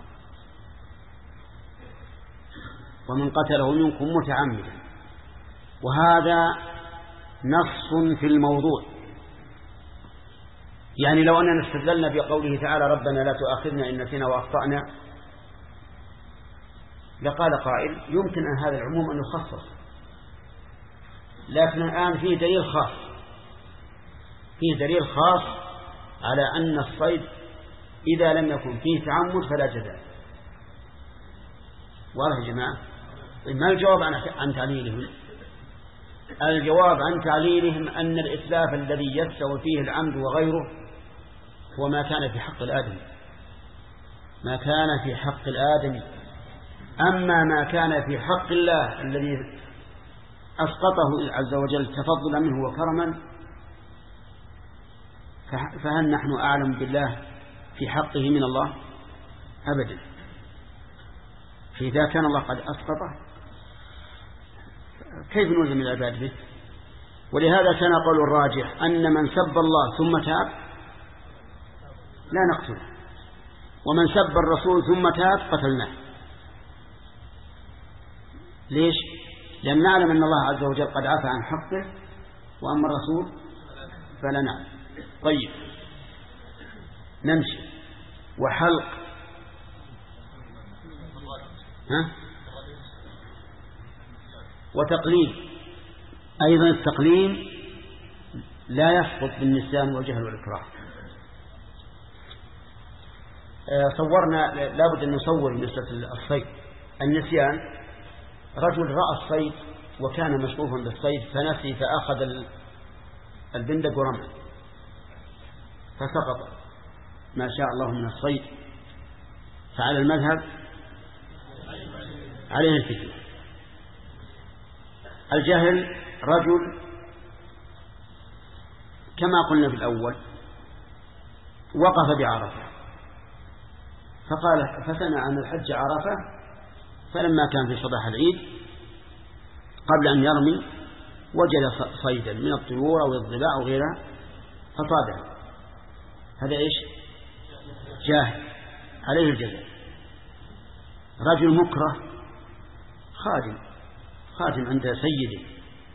[SPEAKER 2] ومن قتله منكم متعمدا، وهذا نص في الموضوع. يعني لو أننا استدللنا بقوله تعالى: ربنا لا تؤاخذنا إن نسينا وأخطأنا، لقال قائل: يمكن أن هذا العموم أن يخصص، لكن الآن فيه دليل خاص، فيه دليل خاص على أن الصيد إذا لم يكن فيه تعمد فلا جزاء. واضح يا جماعة؟ ما الجواب عن تعليلهم؟ الجواب عن تعليلهم أن الإتلاف الذي يستوي فيه العمد وغيره هو ما كان في حق الآدمي، ما كان في حق الآدمي. أما ما كان في حق الله الذي أسقطه عز وجل تفضلا منه وكرما، فهل نحن أعلم بالله في حقه من الله؟ أبدا. فإذا كان الله قد أسقطه كيف نلزم العباد به؟ ولهذا كان قول الراجح أن من سب الله ثم تاب لا نقتله، ومن سب الرسول ثم تاب قتلناه. ليش؟ لأن نعلم أن الله عز وجل قد عفى عن حقه، وأما الرسول فلا نعلم. طيب نمشي. وحلق، ها؟ وتقليل. أيضا التقليل لا يسقط بالنسيان والجهل والإكراه. صورنا، لابد أن نصور مسألة الصيد. النسيان: رجل رأى الصيد وكان مشغوفا بالصيد فنسي فأخذ البندق ورمى فسقط ما شاء الله من الصيد، فعلى المذهب عليه الفتنة. الجهل: رجل كما قلنا في الأول وقف بعرفة فقال فسمع أن الحج عرفة، فلما كان في صباح العيد قبل أن يرمي وجد صيدا من الطيور أو الضباع أو غيرها فصاده. هذا إيش؟ جاهل، عليه الجزاء. رجل مكره، خادم خادم عند سيده،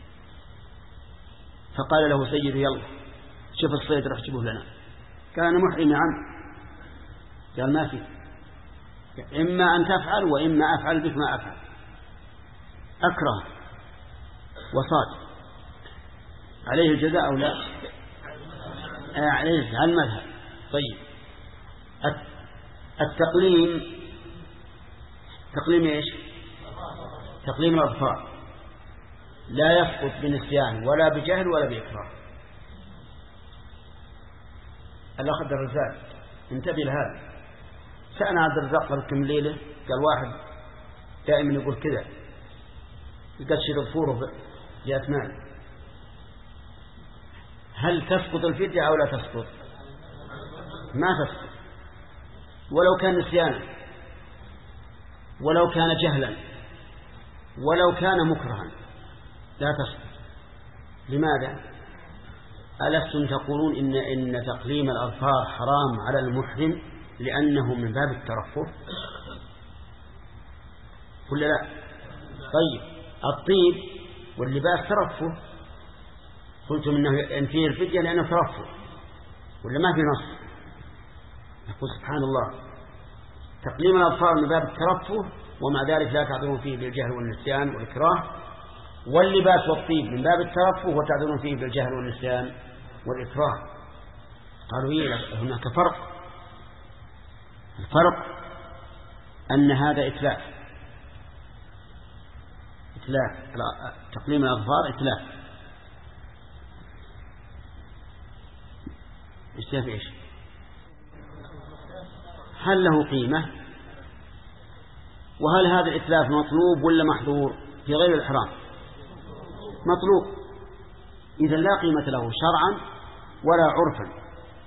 [SPEAKER 2] فقال له سيده: يلا شوف الصيد راح تجيبه لنا. كان محرم عنه، قال: ما في، إما أن تفعل وإما أفعل بك ما أفعل. أكره وصاد، عليه الجزاء أو لا؟ آه عليه على المذهب. طيب التقليم، تقليم إيش؟ تقليم الأظفار لا يسقط بنسيان ولا بجهل ولا بإكراه. الأخ عبد الرزاق انتبه لهذا. سألنا عبد الرزاق قبل كم ليلة، قال واحد دائما يقول كذا، يقشر ظفوره بأثنان، هل تسقط الفدية أو لا تسقط؟ ما تسقط، ولو كان نسيانا، ولو كان جهلا، ولو كان مكرها لا تسقط. لماذا؟ ألستم تقولون إن, إن تقليم الأظفار حرام على المحرم لأنه من باب الترفه ولا لا؟ طيب الطيب واللباس ترفه، قلتم إنه فيه الفدية لأنه ترفه، ولا ما في نص؟ يقول سبحان الله تقليم الأظفار من باب الترفه ومع ذلك لا تعذرون فيه بالجهل والنسيان والإكراه، واللباس والطيب من باب الترفه وتعذرون فيه بالجهل والنسيان والإكراه. قالوا إيه هناك فرق، الفرق أن هذا إتلاف، إتلاف تقليم الأظفار إتلاف. إتلاف إيش؟ هل له قيمة؟ وهل هذا الإتلاف مطلوب ولا محظور في غير الإحرام؟ مطلوب، إذا لا قيمة له شرعا ولا عرفا،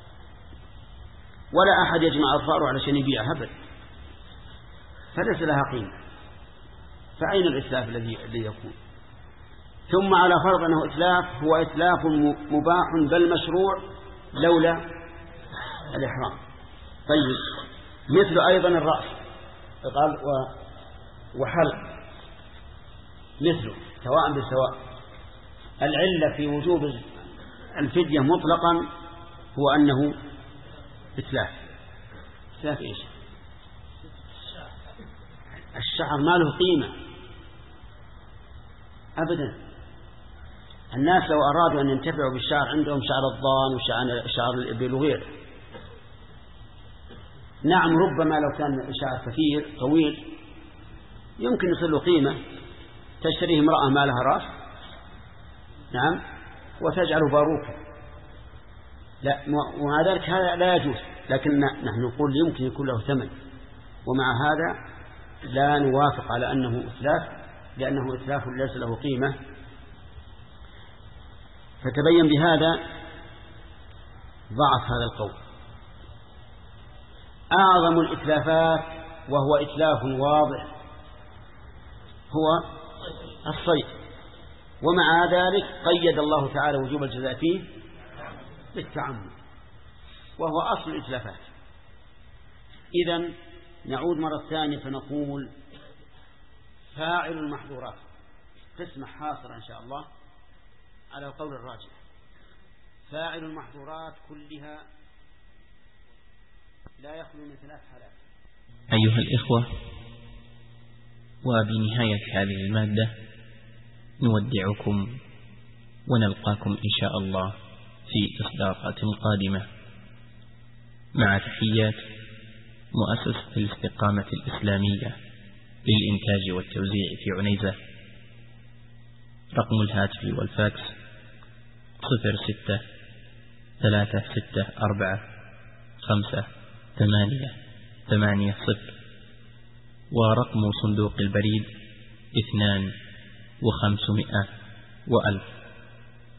[SPEAKER 2] ولا أحد يجمع أظفاره علشان يبيعها أبدا، فليس لها قيمة. فأين الإتلاف الذي يكون؟ ثم على فرض أنه إتلاف، هو إتلاف مباح بل مشروع لولا الإحرام. طيب مثل أيضا الرأس قال وحلق مثله سواء بسواء. العلة في وجوب الفدية مطلقا هو أنه إتلاف. إتلاف إيش؟ الشعر ما له قيمة أبدا. الناس لو أرادوا أن ينتفعوا بالشعر عندهم شعر الضان وشعر الإبل وغيره، نعم ربما لو كان شعر كثير طويل يمكن يصل له قيمة، تشتريه امرأة ما لها رأس نعم وتجعله باروكا، لا ومع ذلك هذا لا يجوز، لكن نحن نقول يمكن يكون له ثمن، ومع هذا لا نوافق على أنه إتلاف لأنه إتلاف ليس له قيمة. فتبين بهذا ضعف هذا القول. أعظم الإتلافات وهو إتلاف واضح هو الصيد، ومع ذلك قيد الله تعالى وجوب الجزاء فيه بالتعمد، وهو أصل الإتلافات. إذن نعود مرة ثانية فنقول فاعل المحظورات قسم حاصر إن شاء الله على القول الراجح. فاعل المحظورات كلها لا يخلو من ثلاث حالات.
[SPEAKER 1] أيها الإخوة، وبنهاية هذه المادة نودعكم ونلقاكم إن شاء الله في إصدارات قادمة، مع تحيات مؤسسة الاستقامة الإسلامية للإنتاج والتوزيع في عنيزة. رقم الهاتف والفاكس صفر ستة ثلاثة ستة أربعة خمسة ثمانية ثمانية صفر، ورقم صندوق البريد اثنان وخمسمائة وألف.